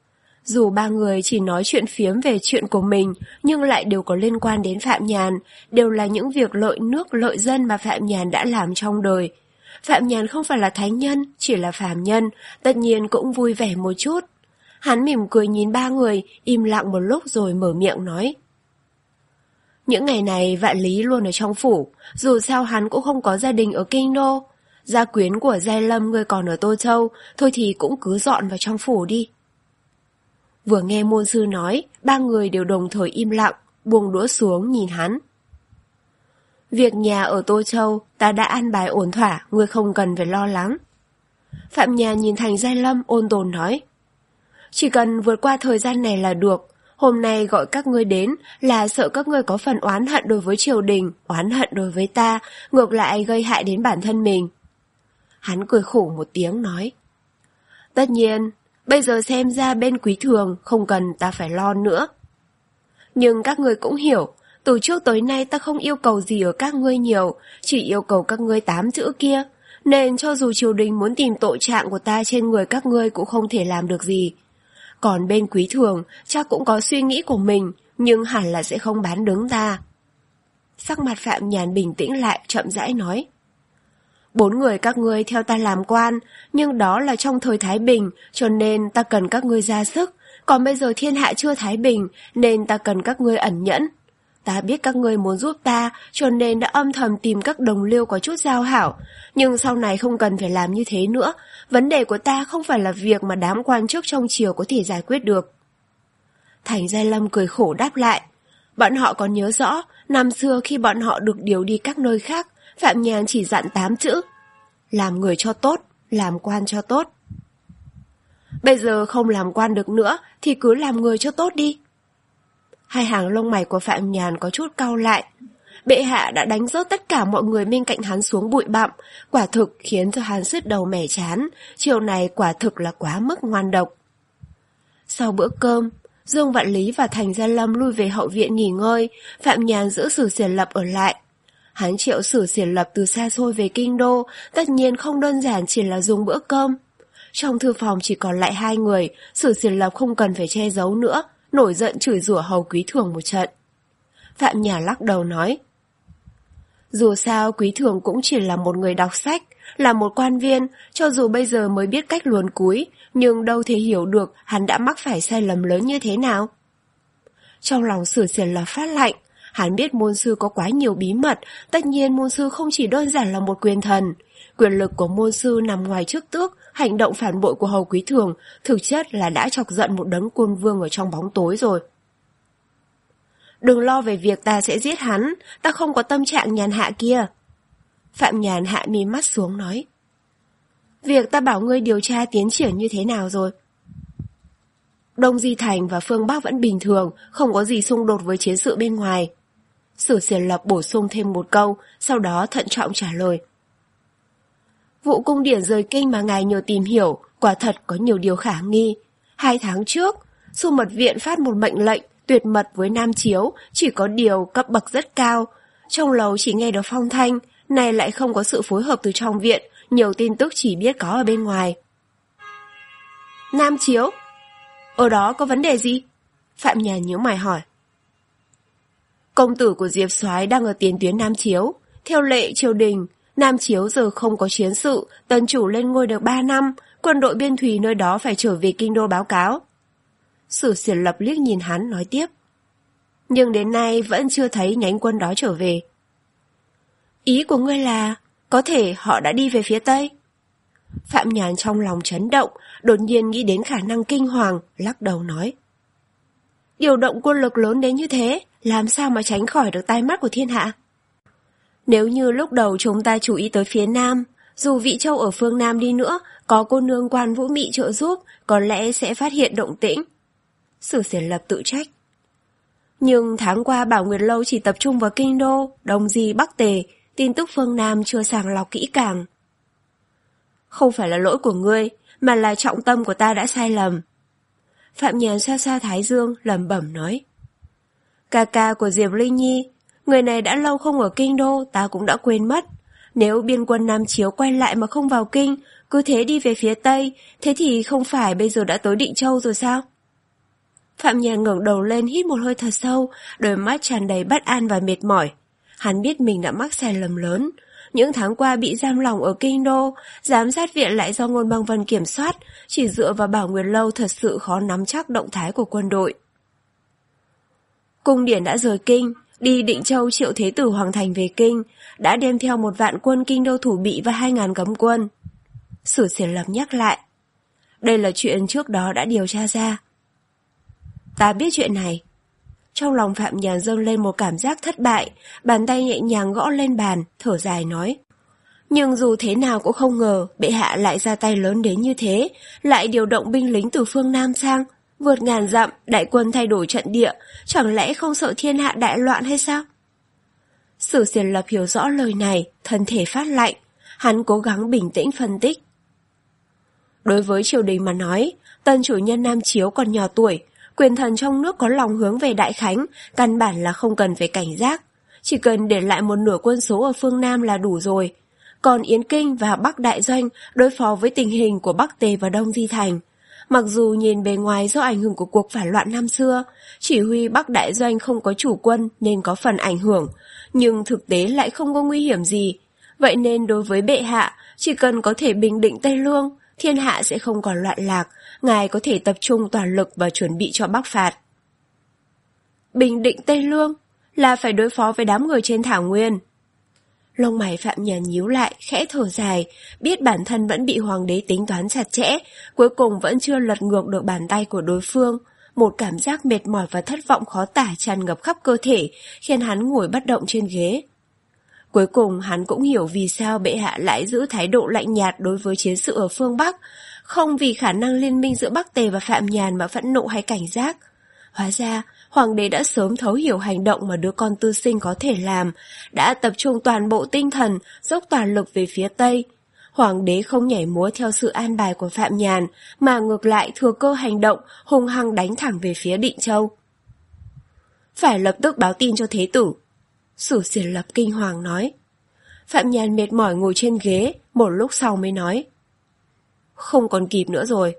Dù ba người chỉ nói chuyện phiếm về chuyện của mình, nhưng lại đều có liên quan đến Phạm Nhàn, đều là những việc lợi nước lợi dân mà Phạm Nhàn đã làm trong đời. Phạm Nhàn không phải là thánh nhân, chỉ là phàm nhân, tất nhiên cũng vui vẻ một chút. Hắn mỉm cười nhìn ba người, im lặng một lúc rồi mở miệng nói: Những ngày này Vạn Lý luôn ở trong phủ, dù sao hắn cũng không có gia đình ở kinh đô. Gia quyến của Giai Lâm người còn ở Tô Châu, thôi thì cũng cứ dọn vào trong phủ đi. Vừa nghe môn sư nói, ba người đều đồng thời im lặng, buông đũa xuống nhìn hắn. Việc nhà ở Tô Châu, ta đã an bài ổn thỏa, ngươi không cần phải lo lắng. Phạm Nhàn nhìn Thành Giai Lâm ôn tồn nói: Chỉ cần vượt qua thời gian này là được. Hôm nay gọi các ngươi đến là sợ các ngươi có phần oán hận đối với triều đình, oán hận đối với ta, ngược lại gây hại đến bản thân mình. Hắn cười khổ một tiếng nói: Tất nhiên, bây giờ xem ra bên Quý Thường không cần ta phải lo nữa. Nhưng các ngươi cũng hiểu, từ trước tới nay ta không yêu cầu gì ở các ngươi nhiều, chỉ yêu cầu các ngươi tám chữ kia, nên cho dù triều đình muốn tìm tội trạng của ta trên người các ngươi cũng không thể làm được gì. Còn bên Quý Thường chắc cũng có suy nghĩ của mình, nhưng hẳn là sẽ không bán đứng ta. Sắc mặt Phạm Nhàn bình tĩnh lại, chậm rãi nói: Bốn người các ngươi theo ta làm quan, nhưng đó là trong thời Thái Bình, cho nên ta cần các ngươi ra sức. Còn bây giờ thiên hạ chưa Thái Bình, nên ta cần các ngươi ẩn nhẫn. Ta biết các ngươi muốn giúp ta, cho nên đã âm thầm tìm các đồng liêu có chút giao hảo. Nhưng sau này không cần phải làm như thế nữa. Vấn đề của ta không phải là việc mà đám quan chức trong triều có thể giải quyết được. Thành Gia Lâm cười khổ đáp lại. Bọn họ còn nhớ rõ, năm xưa khi bọn họ được điều đi các nơi khác, Phạm Nhàn chỉ dặn tám chữ. Làm người cho tốt, làm quan cho tốt. Bây giờ không làm quan được nữa thì cứ làm người cho tốt đi. Hai hàng lông mày của Phạm Nhàn có chút cau lại. Bệ hạ đã đánh rớt tất cả mọi người bên cạnh hắn xuống bụi bặm, quả thực khiến cho hắn sứt đầu mẻ chán. Chiều này quả thực là quá mức ngoan độc. Sau bữa cơm, Dương Vạn Lý và Thành Gia Lâm lui về hậu viện nghỉ ngơi, Phạm Nhàn giữ Sử Xiển Lập ở lại. Hắn triệu Sử Xiển Lập từ xa xôi về kinh đô, tất nhiên không đơn giản chỉ là dùng bữa cơm. Trong thư phòng chỉ còn lại hai người, Sử Xiển Lập không cần phải che giấu nữa, nổi giận chửi rủa Hầu Quý Thường một trận. Phạm Nhàn lắc đầu nói, dù sao Quý Thường cũng chỉ là một người đọc sách, là một quan viên, cho dù bây giờ mới biết cách luồn cúi, nhưng đâu thể hiểu được hắn đã mắc phải sai lầm lớn như thế nào. Trong lòng Sử Xiển Lập phát lạnh, hắn biết môn sư có quá nhiều bí mật, tất nhiên môn sư không chỉ đơn giản là một quyền thần. Quyền lực của môn sư nằm ngoài chức tước, hành động phản bội của Hầu Quý Thường thực chất là đã chọc giận một đấng quân vương ở trong bóng tối rồi. Đừng lo về việc ta sẽ giết hắn, ta không có tâm trạng nhàn hạ kia. Phạm Nhàn hạ mi mắt xuống nói, việc ta bảo ngươi điều tra tiến triển như thế nào rồi? Đông Di Thành và phương Bắc vẫn bình thường, không có gì xung đột với chiến sự bên ngoài. Sử Xiển Lập bổ sung thêm một câu, sau đó thận trọng trả lời. Vụ cung điển rời kinh mà ngài nhờ tìm hiểu, quả thật có nhiều điều khả nghi. Hai tháng trước, Xu Mật Viện phát một mệnh lệnh tuyệt mật với Nam Chiếu, chỉ có điều cấp bậc rất cao. Trong lầu chỉ nghe được phong thanh, này lại không có sự phối hợp từ trong viện, nhiều tin tức chỉ biết có ở bên ngoài. Nam Chiếu? Ở đó có vấn đề gì? Phạm Nhàn nhíu mày hỏi. Công tử của Diệp Soái đang ở tiền tuyến Nam Chiếu. Theo lệ triều đình, Nam Chiếu giờ không có chiến sự, tần chủ lên ngôi được ba năm, quân đội biên thùy nơi đó phải trở về kinh đô báo cáo. Sử Xiển Lập liếc nhìn hắn nói tiếp. Nhưng đến nay vẫn chưa thấy nhánh quân đó trở về. Ý của ngươi là, có thể họ đã đi về phía Tây? Phạm Nhàn trong lòng chấn động, đột nhiên nghĩ đến khả năng kinh hoàng, lắc đầu nói. Điều động quân lực lớn đến như thế, làm sao mà tránh khỏi được tai mắt của thiên hạ? Nếu như lúc đầu chúng ta chú ý tới phía Nam, dù Vị Châu ở phương Nam đi nữa, có cô nương Quan Vũ Mị trợ giúp, có lẽ sẽ phát hiện động tĩnh. Sử Xiển Lập tự trách. Nhưng tháng qua Bảo Nguyệt Lâu chỉ tập trung vào kinh đô, Đông Di, Bắc Tề, tin tức phương Nam chưa sàng lọc kỹ càng. Không phải là lỗi của ngươi, mà là trọng tâm của ta đã sai lầm. Phạm Nhàn xoa xoa thái dương, lẩm bẩm nói. Ca ca của Diệp Linh Nhi, người này đã lâu không ở kinh đô, ta cũng đã quên mất. Nếu biên quân Nam Chiếu quay lại mà không vào kinh, cứ thế đi về phía Tây, thế thì không phải bây giờ đã tới Định Châu rồi sao? Phạm Nhàn ngẩng đầu lên hít một hơi thật sâu, đôi mắt tràn đầy bất an và mệt mỏi. Hắn biết mình đã mắc sai lầm lớn. Những tháng qua bị giam lỏng ở kinh đô, giám sát viện lại do Ngôn Băng Vân kiểm soát, chỉ dựa vào Bảo Nguyệt Lâu thật sự khó nắm chắc động thái của quân đội. Cung điển đã rời kinh, đi Định Châu triệu thế tử Hoàng Thành về kinh, đã đem theo một vạn quân kinh đô thủ bị và hai ngàn cấm quân. Sử Xiển Lập nhắc lại. Đây là chuyện trước đó đã điều tra ra. Ta biết chuyện này. Trong lòng Phạm Nhàn dâng lên một cảm giác thất bại, bàn tay nhẹ nhàng gõ lên bàn, thở dài nói. Nhưng dù thế nào cũng không ngờ, bệ hạ lại ra tay lớn đến như thế, lại điều động binh lính từ phương Nam sang, vượt ngàn dặm, đại quân thay đổi trận địa, chẳng lẽ không sợ thiên hạ đại loạn hay sao? Sử Xiển Lập hiểu rõ lời này, thân thể phát lạnh, hắn cố gắng bình tĩnh phân tích. Đối với triều đình mà nói, tân chủ nhân Nam Chiếu còn nhỏ tuổi, quyền thần trong nước có lòng hướng về Đại Khánh, căn bản là không cần phải cảnh giác. Chỉ cần để lại một nửa quân số ở phương Nam là đủ rồi. Còn Yến Kinh và Bắc Đại Doanh đối phó với tình hình của Bắc Tề và Đông Di Thành. Mặc dù nhìn bề ngoài do ảnh hưởng của cuộc phản loạn năm xưa, chỉ huy Bắc Đại Doanh không có chủ quân nên có phần ảnh hưởng, nhưng thực tế lại không có nguy hiểm gì. Vậy nên đối với bệ hạ, chỉ cần có thể bình định Tây Lương, thiên hạ sẽ không còn loạn lạc, ngài có thể tập trung toàn lực và chuẩn bị cho bắc phạt. Bình định Tây Lương? là phải đối phó với đám người trên thảo nguyên. Lông mày Phạm Nhàn nhíu lại, khẽ thở dài, biết bản thân vẫn bị hoàng đế tính toán chặt chẽ, cuối cùng vẫn chưa lật ngược được bàn tay của đối phương. Một cảm giác mệt mỏi và thất vọng khó tả tràn ngập khắp cơ thể, khiến hắn ngồi bất động trên ghế. Cuối cùng hắn cũng hiểu vì sao bệ hạ lại giữ thái độ lạnh nhạt đối với chiến sự ở phương Bắc, không vì khả năng liên minh giữa Bắc Tề và Phạm Nhàn mà phẫn nộ hay cảnh giác. Hóa ra, hoàng đế đã sớm thấu hiểu hành động mà đứa con tư sinh có thể làm, đã tập trung toàn bộ tinh thần, dốc toàn lực về phía Tây. Hoàng đế không nhảy múa theo sự an bài của Phạm Nhàn, mà ngược lại thừa cơ hành động, hung hăng đánh thẳng về phía Định Châu. Phải lập tức báo tin cho thế tử. Sử Xiển Lập kinh hoàng nói. Phạm Nhàn mệt mỏi ngồi trên ghế, một lúc sau mới nói. Không còn kịp nữa rồi.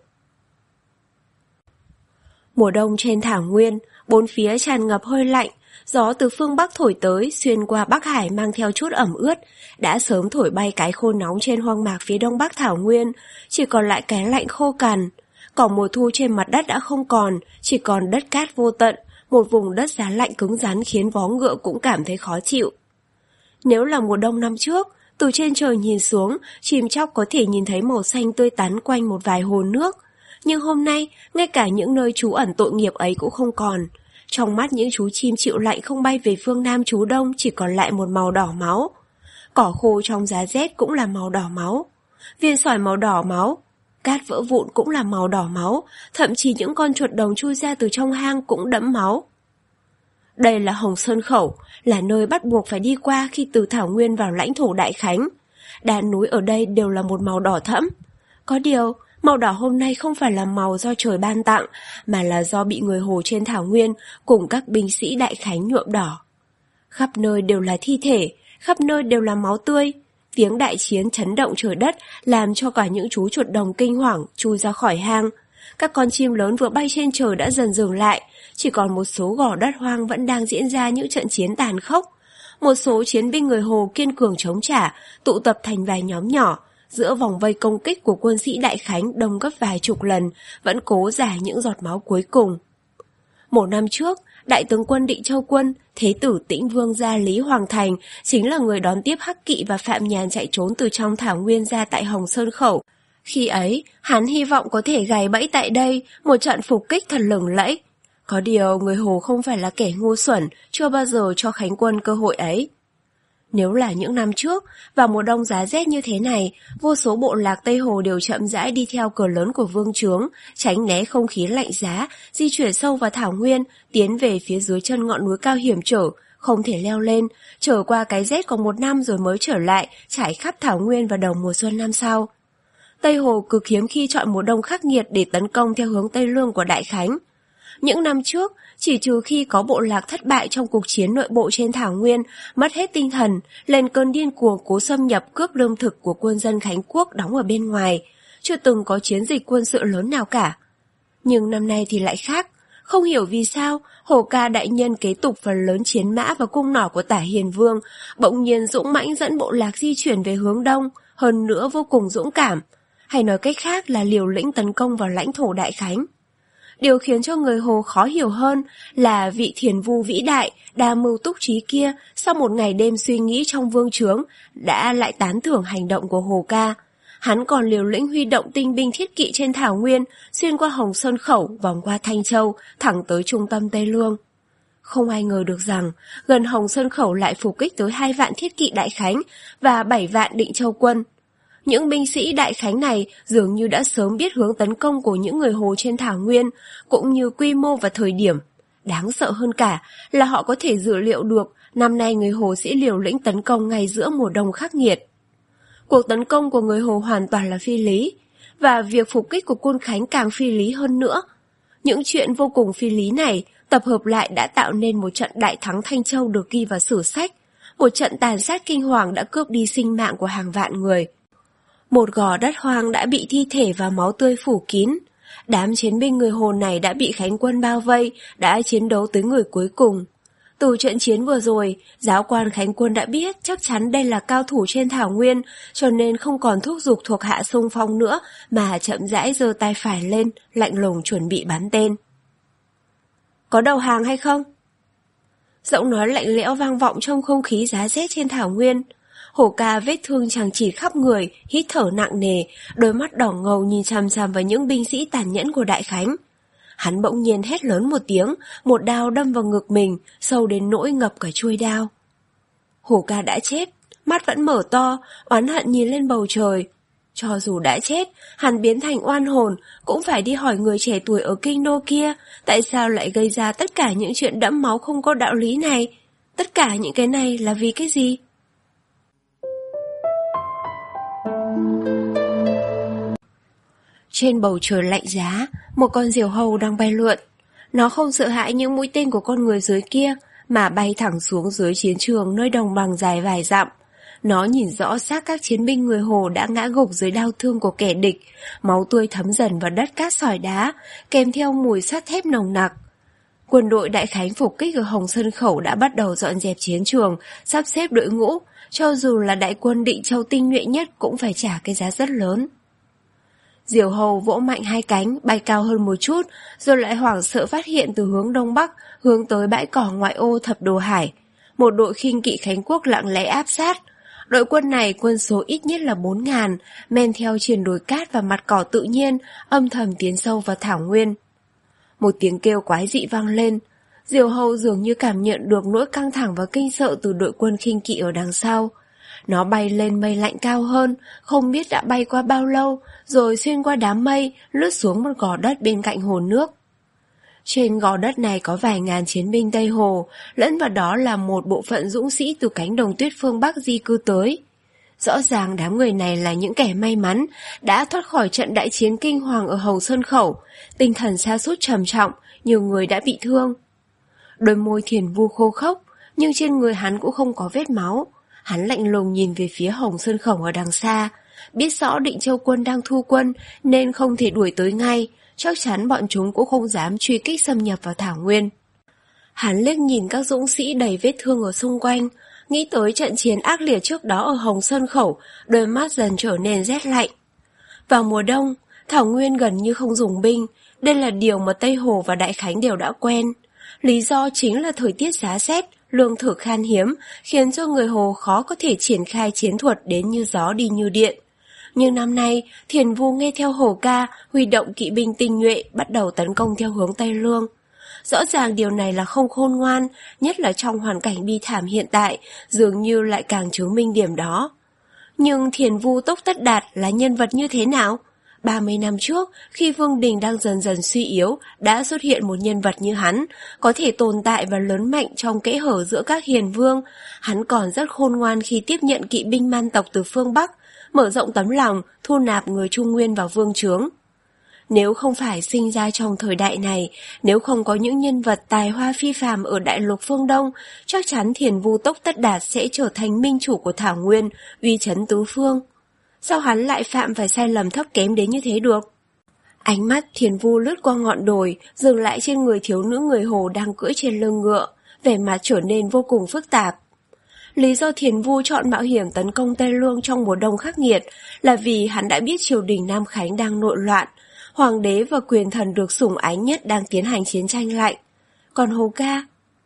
Mùa đông trên thảo nguyên, bốn phía tràn ngập hơi lạnh, gió từ phương Bắc thổi tới xuyên qua Bắc Hải mang theo chút ẩm ướt, đã sớm thổi bay cái khô nóng trên hoang mạc phía đông bắc thảo nguyên, chỉ còn lại cái lạnh khô cằn. Cỏ mùa thu trên mặt đất đã không còn, chỉ còn đất cát vô tận, một vùng đất giá lạnh cứng rắn khiến vó ngựa cũng cảm thấy khó chịu. Nếu là mùa đông năm trước, từ trên trời nhìn xuống, chim chóc có thể nhìn thấy màu xanh tươi tắn quanh một vài hồ nước. Nhưng hôm nay, ngay cả những nơi trú ẩn tội nghiệp ấy cũng không còn. Trong mắt những chú chim chịu lạnh không bay về phương Nam trú đông chỉ còn lại một màu đỏ máu. Cỏ khô trong giá rét cũng là màu đỏ máu. Viên sỏi màu đỏ máu. Cát vỡ vụn cũng là màu đỏ máu. Thậm chí những con chuột đồng chui ra từ trong hang cũng đẫm máu. Đây là Hồng Sơn Khẩu, là nơi bắt buộc phải đi qua khi từ Thảo Nguyên vào lãnh thổ Đại Khánh. Đá núi ở đây đều là một màu đỏ thẫm. Có điều, màu đỏ hôm nay không phải là màu do trời ban tặng, mà là do bị người Hồ trên Thảo Nguyên cùng các binh sĩ Đại Khánh nhuộm đỏ. Khắp nơi đều là thi thể, khắp nơi đều là máu tươi. Tiếng đại chiến chấn động trời đất làm cho cả những chú chuột đồng kinh hoàng chui ra khỏi hang. Các con chim lớn vừa bay trên trời đã dần dừng lại, chỉ còn một số gò đất hoang vẫn đang diễn ra những trận chiến tàn khốc. Một số chiến binh người Hồ kiên cường chống trả, tụ tập thành vài nhóm nhỏ, giữa vòng vây công kích của quân sĩ Đại Khánh đông gấp vài chục lần, vẫn cố rải những giọt máu cuối cùng. Một năm trước, đại tướng quân Định Châu Quân, thế tử Tĩnh Vương gia Lý Hoàng Thành chính là người đón tiếp Hắc Kỵ và Phạm Nhàn chạy trốn từ trong Thảo Nguyên ra tại Hồng Sơn Khẩu. Khi ấy, hắn hy vọng có thể gài bẫy tại đây một trận phục kích thật lừng lẫy. Có điều người Hồ không phải là kẻ ngu xuẩn, chưa bao giờ cho Khánh quân cơ hội ấy. Nếu là những năm trước, vào mùa đông giá rét như thế này, vô số bộ lạc Tây Hồ đều chậm rãi đi theo cờ lớn của vương trướng, tránh né không khí lạnh giá, di chuyển sâu vào Thảo Nguyên, tiến về phía dưới chân ngọn núi cao hiểm trở, không thể leo lên, trở qua cái rét còn một năm rồi mới trở lại, trải khắp Thảo Nguyên vào đầu mùa xuân năm sau. Tây Hồ cực hiếm khi chọn mùa đông khắc nghiệt để tấn công theo hướng Tây Lương của Đại Khánh. Những năm trước, chỉ trừ khi có bộ lạc thất bại trong cuộc chiến nội bộ trên Thảo Nguyên, mất hết tinh thần, lên cơn điên cuồng cố xâm nhập cướp lương thực của quân dân Khánh Quốc đóng ở bên ngoài, chưa từng có chiến dịch quân sự lớn nào cả. Nhưng năm nay thì lại khác, không hiểu vì sao, Hồ Ca đại nhân kế tục phần lớn chiến mã và cung nỏ của Tả Hiền Vương, bỗng nhiên dũng mãnh dẫn bộ lạc di chuyển về hướng đông, hơn nữa vô cùng dũng cảm, hay nói cách khác là liều lĩnh tấn công vào lãnh thổ Đại Khánh. Điều khiến cho người Hồ khó hiểu hơn là vị thiền vu vĩ đại, đa mưu túc trí kia sau một ngày đêm suy nghĩ trong vương trướng đã lại tán thưởng hành động của Hồ Ca. Hắn còn liều lĩnh huy động tinh binh thiết kỵ trên Thảo Nguyên, xuyên qua Hồng Sơn Khẩu, vòng qua Thanh Châu, thẳng tới trung tâm Tây Lương. Không ai ngờ được rằng, gần Hồng Sơn Khẩu lại phục kích tới hai vạn thiết kỵ Đại Khánh và bảy vạn Định Châu Quân. Những binh sĩ Đại Khánh này dường như đã sớm biết hướng tấn công của những người Hồ trên Thảo Nguyên, cũng như quy mô và thời điểm. Đáng sợ hơn cả là họ có thể dự liệu được năm nay người Hồ sẽ liều lĩnh tấn công ngay giữa mùa đông khắc nghiệt. Cuộc tấn công của người Hồ hoàn toàn là phi lý, và việc phục kích của quân Khánh càng phi lý hơn nữa. Những chuyện vô cùng phi lý này tập hợp lại đã tạo nên một trận đại thắng Thanh Châu được ghi vào sử sách, một trận tàn sát kinh hoàng đã cướp đi sinh mạng của hàng vạn người. Một gò đất hoang đã bị thi thể và máu tươi phủ kín. Đám chiến binh người Hồ này đã bị Khánh quân bao vây, đã chiến đấu tới người cuối cùng. Từ trận chiến vừa rồi, giáo quan Khánh quân đã biết chắc chắn đây là cao thủ trên Thảo Nguyên, cho nên không còn thúc giục thuộc hạ xung phong nữa, mà chậm rãi giơ tay phải lên, lạnh lùng chuẩn bị bắn tên. Có đầu hàng hay không? Giọng nói lạnh lẽo vang vọng trong không khí giá rét trên thảo nguyên. Hổ ca vết thương chằng chịt khắp người, hít thở nặng nề, đôi mắt đỏ ngầu nhìn chằm chằm vào những binh sĩ tàn nhẫn của Đại Khánh. Hắn bỗng nhiên hét lớn một tiếng, một đao đâm vào ngực mình, sâu đến nỗi ngập cả chuôi đao. Hổ ca đã chết, mắt vẫn mở to, oán hận nhìn lên bầu trời. Cho dù đã chết, hắn biến thành oan hồn, cũng phải đi hỏi người trẻ tuổi ở kinh đô kia, tại sao lại gây ra tất cả những chuyện đẫm máu không có đạo lý này? Tất cả những cái này là vì cái gì? Trên bầu trời lạnh giá, một con diều hâu đang bay lượn. Nó không sợ hãi những mũi tên của con người dưới kia, mà bay thẳng xuống dưới chiến trường nơi đồng bằng dài vài dặm. Nó nhìn rõ xác các chiến binh người Hồ đã ngã gục dưới đao thương của kẻ địch, máu tươi thấm dần vào đất cát sỏi đá, kèm theo mùi sắt thép nồng nặc. Quân đội Đại Khánh phục kích ở Hồng Sơn Khẩu đã bắt đầu dọn dẹp chiến trường, sắp xếp đội ngũ, cho dù là đại quân Định Châu tinh nhuệ nhất cũng phải trả cái giá rất lớn. Diều hầu vỗ mạnh hai cánh, bay cao hơn một chút, rồi lại hoảng sợ phát hiện từ hướng đông bắc, hướng tới bãi cỏ ngoại ô Thập Đồ Hải. Một đội khinh kỵ Khánh Quốc lặng lẽ áp sát. Đội quân này quân số ít nhất là bốn ngàn, men theo triền đồi cát và mặt cỏ tự nhiên, âm thầm tiến sâu vào thảo nguyên. Một tiếng kêu quái dị vang lên. Diều hầu dường như cảm nhận được nỗi căng thẳng và kinh sợ từ đội quân khinh kỵ ở đằng sau. Nó bay lên mây lạnh cao hơn, không biết đã bay qua bao lâu, rồi xuyên qua đám mây, lướt xuống một gò đất bên cạnh hồ nước. Trên gò đất này có vài ngàn chiến binh Tây Hồ, lẫn vào đó là một bộ phận dũng sĩ từ cánh đồng tuyết phương Bắc di cư tới. Rõ ràng đám người này là những kẻ may mắn, đã thoát khỏi trận đại chiến kinh hoàng ở Hồng Sơn Khẩu, tinh thần sa sút trầm trọng, nhiều người đã bị thương. Đôi môi Thiền Vu khô khốc, nhưng trên người hắn cũng không có vết máu. Hắn lạnh lùng nhìn về phía Hồng Sơn Khẩu ở đằng xa, biết rõ Định Châu quân đang thu quân nên không thể đuổi tới ngay, chắc chắn bọn chúng cũng không dám truy kích xâm nhập vào thảo nguyên. Hắn liếc nhìn các dũng sĩ đầy vết thương ở xung quanh, nghĩ tới trận chiến ác liệt trước đó ở Hồng Sơn Khẩu, đôi mắt dần trở nên rét lạnh. Vào mùa đông, thảo nguyên gần như không dùng binh, đây là điều mà Tây Hồ và Đại Khánh đều đã quen. Lý do chính là thời tiết giá rét, lương thực khan hiếm, khiến cho người Hồ khó có thể triển khai chiến thuật đến như gió đi như điện. Nhưng năm nay, Thiền Vu nghe theo Hổ ca, huy động kỵ binh tinh nhuệ, bắt đầu tấn công theo hướng Tây Lương. Rõ ràng điều này là không khôn ngoan, nhất là trong hoàn cảnh bi thảm hiện tại, dường như lại càng chứng minh điểm đó. Nhưng Thiền Vu Tốc Tất Đạt là nhân vật như thế nào? ba mươi năm trước, khi Vương Đình đang dần dần suy yếu, đã xuất hiện một nhân vật như hắn, có thể tồn tại và lớn mạnh trong kẽ hở giữa các hiền vương. Hắn còn rất khôn ngoan khi tiếp nhận kỵ binh man tộc từ phương Bắc, mở rộng tấm lòng, thu nạp người Trung Nguyên vào vương trướng. Nếu không phải sinh ra trong thời đại này, nếu không có những nhân vật tài hoa phi phàm ở đại lục phương Đông, chắc chắn Thiền Vu Tốc Tất Đạt sẽ trở thành minh chủ của Thảo Nguyên, uy chấn tứ phương. Sao hắn lại phạm phải sai lầm thấp kém đến như thế được? Ánh mắt Thiền Vu lướt qua ngọn đồi, dừng lại trên người thiếu nữ người Hồ đang cưỡi trên lưng ngựa, vẻ mặt trở nên vô cùng phức tạp. Lý do Thiền Vu chọn mạo hiểm tấn công Tây Lương trong mùa đông khắc nghiệt là vì hắn đã biết triều đình Nam Khánh đang nội loạn, hoàng đế và quyền thần được sủng ái nhất đang tiến hành chiến tranh lạnh. Còn Hổ ca?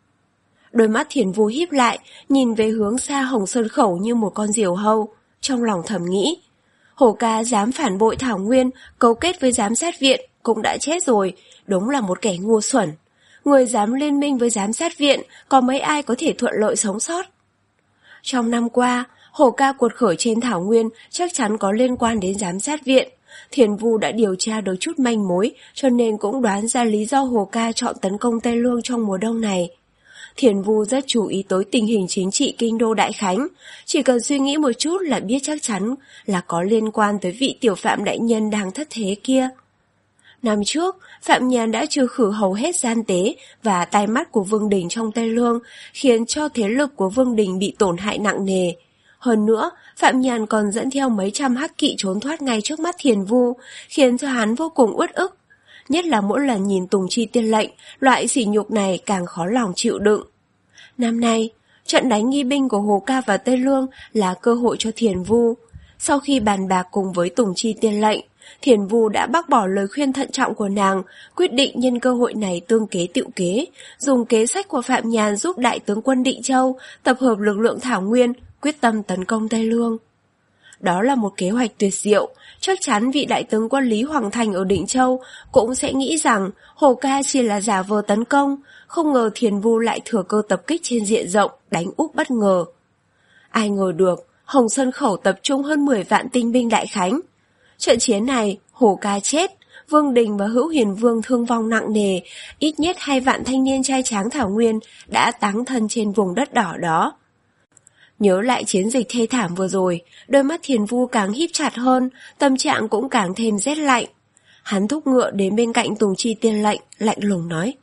Đôi mắt Thiền Vu híp lại, nhìn về hướng xa Hồng Sơn Khẩu như một con diều hâu, trong lòng thầm nghĩ. Hổ ca dám phản bội Thảo Nguyên, cấu kết với giám sát viện, cũng đã chết rồi, đúng là một kẻ ngu xuẩn. Người dám liên minh với giám sát viện, có mấy ai có thể thuận lợi sống sót? Trong năm qua, Hổ ca cuột khởi trên Thảo Nguyên chắc chắn có liên quan đến giám sát viện. Thiền Vu đã điều tra được chút manh mối, cho nên cũng đoán ra lý do Hổ ca chọn tấn công Tây Lương trong mùa đông này. Thiền Vu rất chú ý tới tình hình chính trị kinh đô Đại Khánh, chỉ cần suy nghĩ một chút là biết chắc chắn là có liên quan tới vị tiểu Phạm đại nhân đang thất thế kia. Năm trước, Phạm Nhàn đã trừ khử hầu hết gian tế và tai mắt của Vương Đình trong Tây Lương, khiến cho thế lực của Vương Đình bị tổn hại nặng nề. Hơn nữa, Phạm Nhàn còn dẫn theo mấy trăm hắc kỵ trốn thoát ngay trước mắt Thiền Vu, khiến cho hắn vô cùng uất ức. Nhất là mỗi lần nhìn Tùng Chi Tiên lệnh, loại sỉ nhục này càng khó lòng chịu đựng. Năm nay, trận đánh nghi binh của Hổ ca và Tây Lương là cơ hội cho Thiền Vu. Sau khi bàn bạc cùng với Tùng Chi Tiên lệnh, Thiền Vu đã bác bỏ lời khuyên thận trọng của nàng, quyết định nhân cơ hội này tương kế tựu kế, dùng kế sách của Phạm Nhàn giúp đại tướng quân Định Châu tập hợp lực lượng Thảo Nguyên, quyết tâm tấn công Tây Lương. Đó là một kế hoạch tuyệt diệu, chắc chắn vị đại tướng quân Lý Hoàng Thành ở Định Châu cũng sẽ nghĩ rằng Hồ Ca chỉ là giả vờ tấn công, không ngờ Thiền Vu lại thừa cơ tập kích trên diện rộng, đánh úp bất ngờ. Ai ngờ được, Hồng Sơn Khẩu tập trung hơn mười vạn tinh binh đại khánh. Trận chiến này, Hồ Ca chết, Vương Đình và Hữu Hiền Vương thương vong nặng nề, ít nhất hai vạn thanh niên trai tráng Thảo Nguyên đã táng thân trên vùng đất đỏ đó. Nhớ lại chiến dịch thê thảm vừa rồi, đôi mắt Thiền Vu càng híp chặt hơn, tâm trạng cũng càng thêm rét lạnh. Hắn thúc ngựa đến bên cạnh Tùng Chi Tiên lệnh, lạnh lùng nói.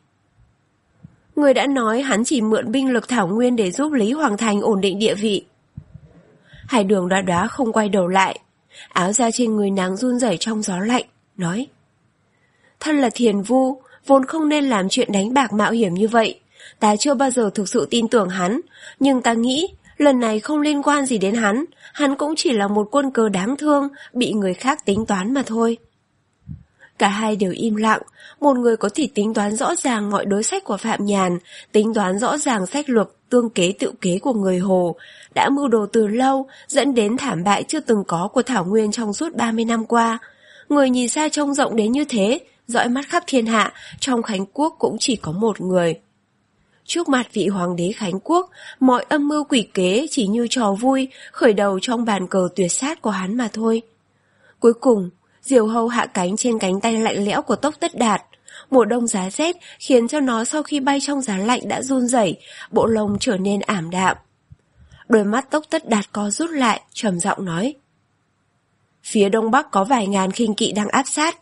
Người đã nói hắn chỉ mượn binh lực Thảo Nguyên để giúp Lý Hoàng Thành ổn định địa vị. Hải Đường Đoá Đoá không quay đầu lại, áo da trên người nàng run rẩy trong gió lạnh, nói. Thân là Thiền Vu, vốn không nên làm chuyện đánh bạc mạo hiểm như vậy. Ta chưa bao giờ thực sự tin tưởng hắn, nhưng ta nghĩ lần này không liên quan gì đến hắn, hắn cũng chỉ là một quân cờ đáng thương, bị người khác tính toán mà thôi. Cả hai đều im lặng, một người có thể tính toán rõ ràng mọi đối sách của Phạm Nhàn, tính toán rõ ràng sách lược tương kế tựu kế của người Hồ, đã mưu đồ từ lâu, dẫn đến thảm bại chưa từng có của Thảo Nguyên trong suốt ba mươi năm qua. Người nhìn xa trông rộng đến như thế, dõi mắt khắp thiên hạ, trong Khánh Quốc cũng chỉ có một người. Trước mặt vị hoàng đế Khánh Quốc, mọi âm mưu quỷ kế chỉ như trò vui, khởi đầu trong bàn cờ tuyệt sát của hắn mà thôi. Cuối cùng, diều hâu hạ cánh trên cánh tay lạnh lẽo của Tốc Tất Đạt. Mùa đông giá rét khiến cho nó sau khi bay trong giá lạnh đã run rẩy, bộ lông trở nên ảm đạm. Đôi mắt Tốc Tất Đạt co rút lại, trầm giọng nói. Phía đông bắc có vài ngàn khinh kỵ đang áp sát.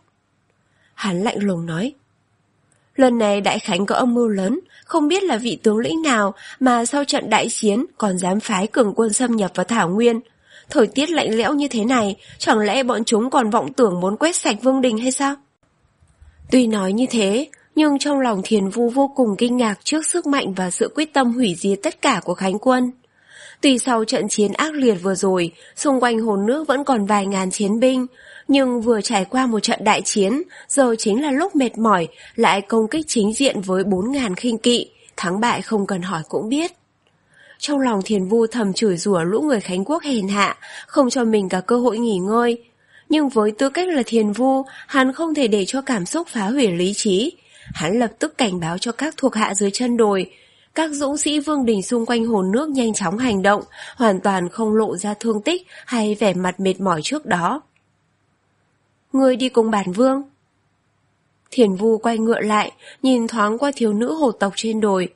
Hắn lạnh lùng nói. Lần này Đại Khánh có âm mưu lớn, không biết là vị tướng lĩnh nào mà sau trận đại chiến còn dám phái cường quân xâm nhập vào Thảo Nguyên. Thời tiết lạnh lẽo như thế này, chẳng lẽ bọn chúng còn vọng tưởng muốn quét sạch Vương Đình hay sao? Tuy nói như thế, nhưng trong lòng Thiền Vu vô cùng kinh ngạc trước sức mạnh và sự quyết tâm hủy diệt tất cả của Khánh quân. Tuy sau trận chiến ác liệt vừa rồi, xung quanh hồ nước vẫn còn vài ngàn chiến binh, nhưng vừa trải qua một trận đại chiến, giờ chính là lúc mệt mỏi, lại công kích chính diện với bốn ngàn khinh kỵ, thắng bại không cần hỏi cũng biết. Trong lòng Thiền Vu thầm chửi rủa lũ người Khánh Quốc hèn hạ, không cho mình cả cơ hội nghỉ ngơi. Nhưng với tư cách là Thiền Vu, hắn không thể để cho cảm xúc phá hủy lý trí. Hắn lập tức cảnh báo cho các thuộc hạ dưới chân đồi. Các dũng sĩ Vương Đình xung quanh hồ nước nhanh chóng hành động, hoàn toàn không lộ ra thương tích hay vẻ mặt mệt mỏi trước đó. Ngươi đi cùng bản vương. Thiền Vu quay ngựa lại, nhìn thoáng qua thiếu nữ hồ tộc trên đồi.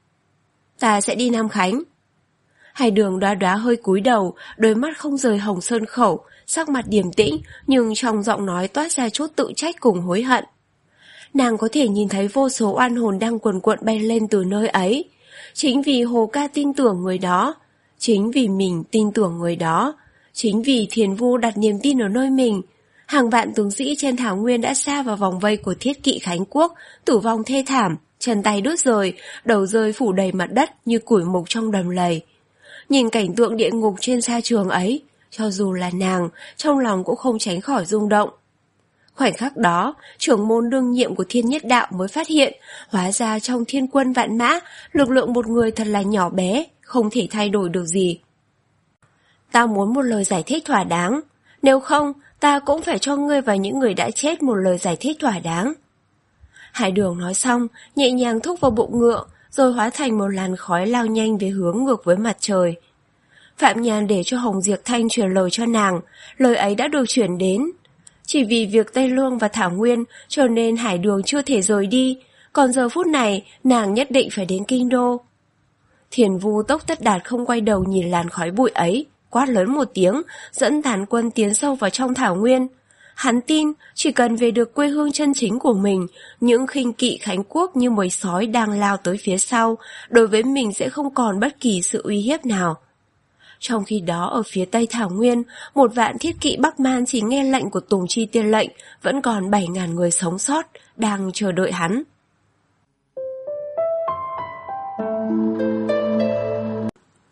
Ta sẽ đi Nam Khánh. Hải Đường Đoá Đoá hơi cúi đầu, đôi mắt không rời Hồng Sơn Khẩu, sắc mặt điềm tĩnh, nhưng trong giọng nói toát ra chút tự trách cùng hối hận. Nàng có thể nhìn thấy vô số oan hồn đang quần quận bay lên từ nơi ấy. Chính vì Hồ Ca tin tưởng người đó, chính vì mình tin tưởng người đó, chính vì Thiền Vu đặt niềm tin ở nơi mình, hàng vạn tướng sĩ trên Thảo Nguyên đã sa vào vòng vây của thiết kỵ Khánh Quốc, tử vong thê thảm, chân tay đứt rời, đầu rơi phủ đầy mặt đất như củi mục trong đầm lầy. Nhìn cảnh tượng địa ngục trên sa trường ấy, cho dù là nàng, trong lòng cũng không tránh khỏi rung động. Khoảnh khắc đó, trưởng môn đương nhiệm của Thiên Nhất Đạo mới phát hiện, hóa ra trong thiên quân vạn mã, lực lượng một người thật là nhỏ bé, không thể thay đổi được gì. Ta muốn một lời giải thích thỏa đáng, nếu không, ta cũng phải cho ngươi và những người đã chết một lời giải thích thỏa đáng. Hải Đường nói xong, nhẹ nhàng thúc vào bụng ngựa, rồi hóa thành một làn khói lao nhanh về hướng ngược với mặt trời. Phạm Nhàn để cho Hồng Diệp Thanh truyền lời cho nàng, lời ấy đã được chuyển đến. Chỉ vì việc Tây Lương và Thảo Nguyên cho nên Hải Đường chưa thể rời đi, còn giờ phút này nàng nhất định phải đến Kinh Đô. Thiền Vu Tốc Tất Đạt không quay đầu nhìn làn khói bụi ấy, quát lớn một tiếng, dẫn tàn quân tiến sâu vào trong Thảo Nguyên. Hắn tin chỉ cần về được quê hương chân chính của mình, những khinh kỵ Khánh Quốc như bầy sói đang lao tới phía sau, đối với mình sẽ không còn bất kỳ sự uy hiếp nào. Trong khi đó ở phía tây Thảo Nguyên, một vạn thiết kỵ Bắc Man chỉ nghe lệnh của Tùng Chi Tiên lệnh, vẫn còn bảy ngàn người sống sót, đang chờ đợi hắn.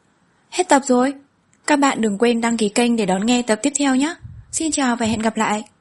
Hết tập rồi. Các bạn đừng quên đăng ký kênh để đón nghe tập tiếp theo nhé. Xin chào và hẹn gặp lại.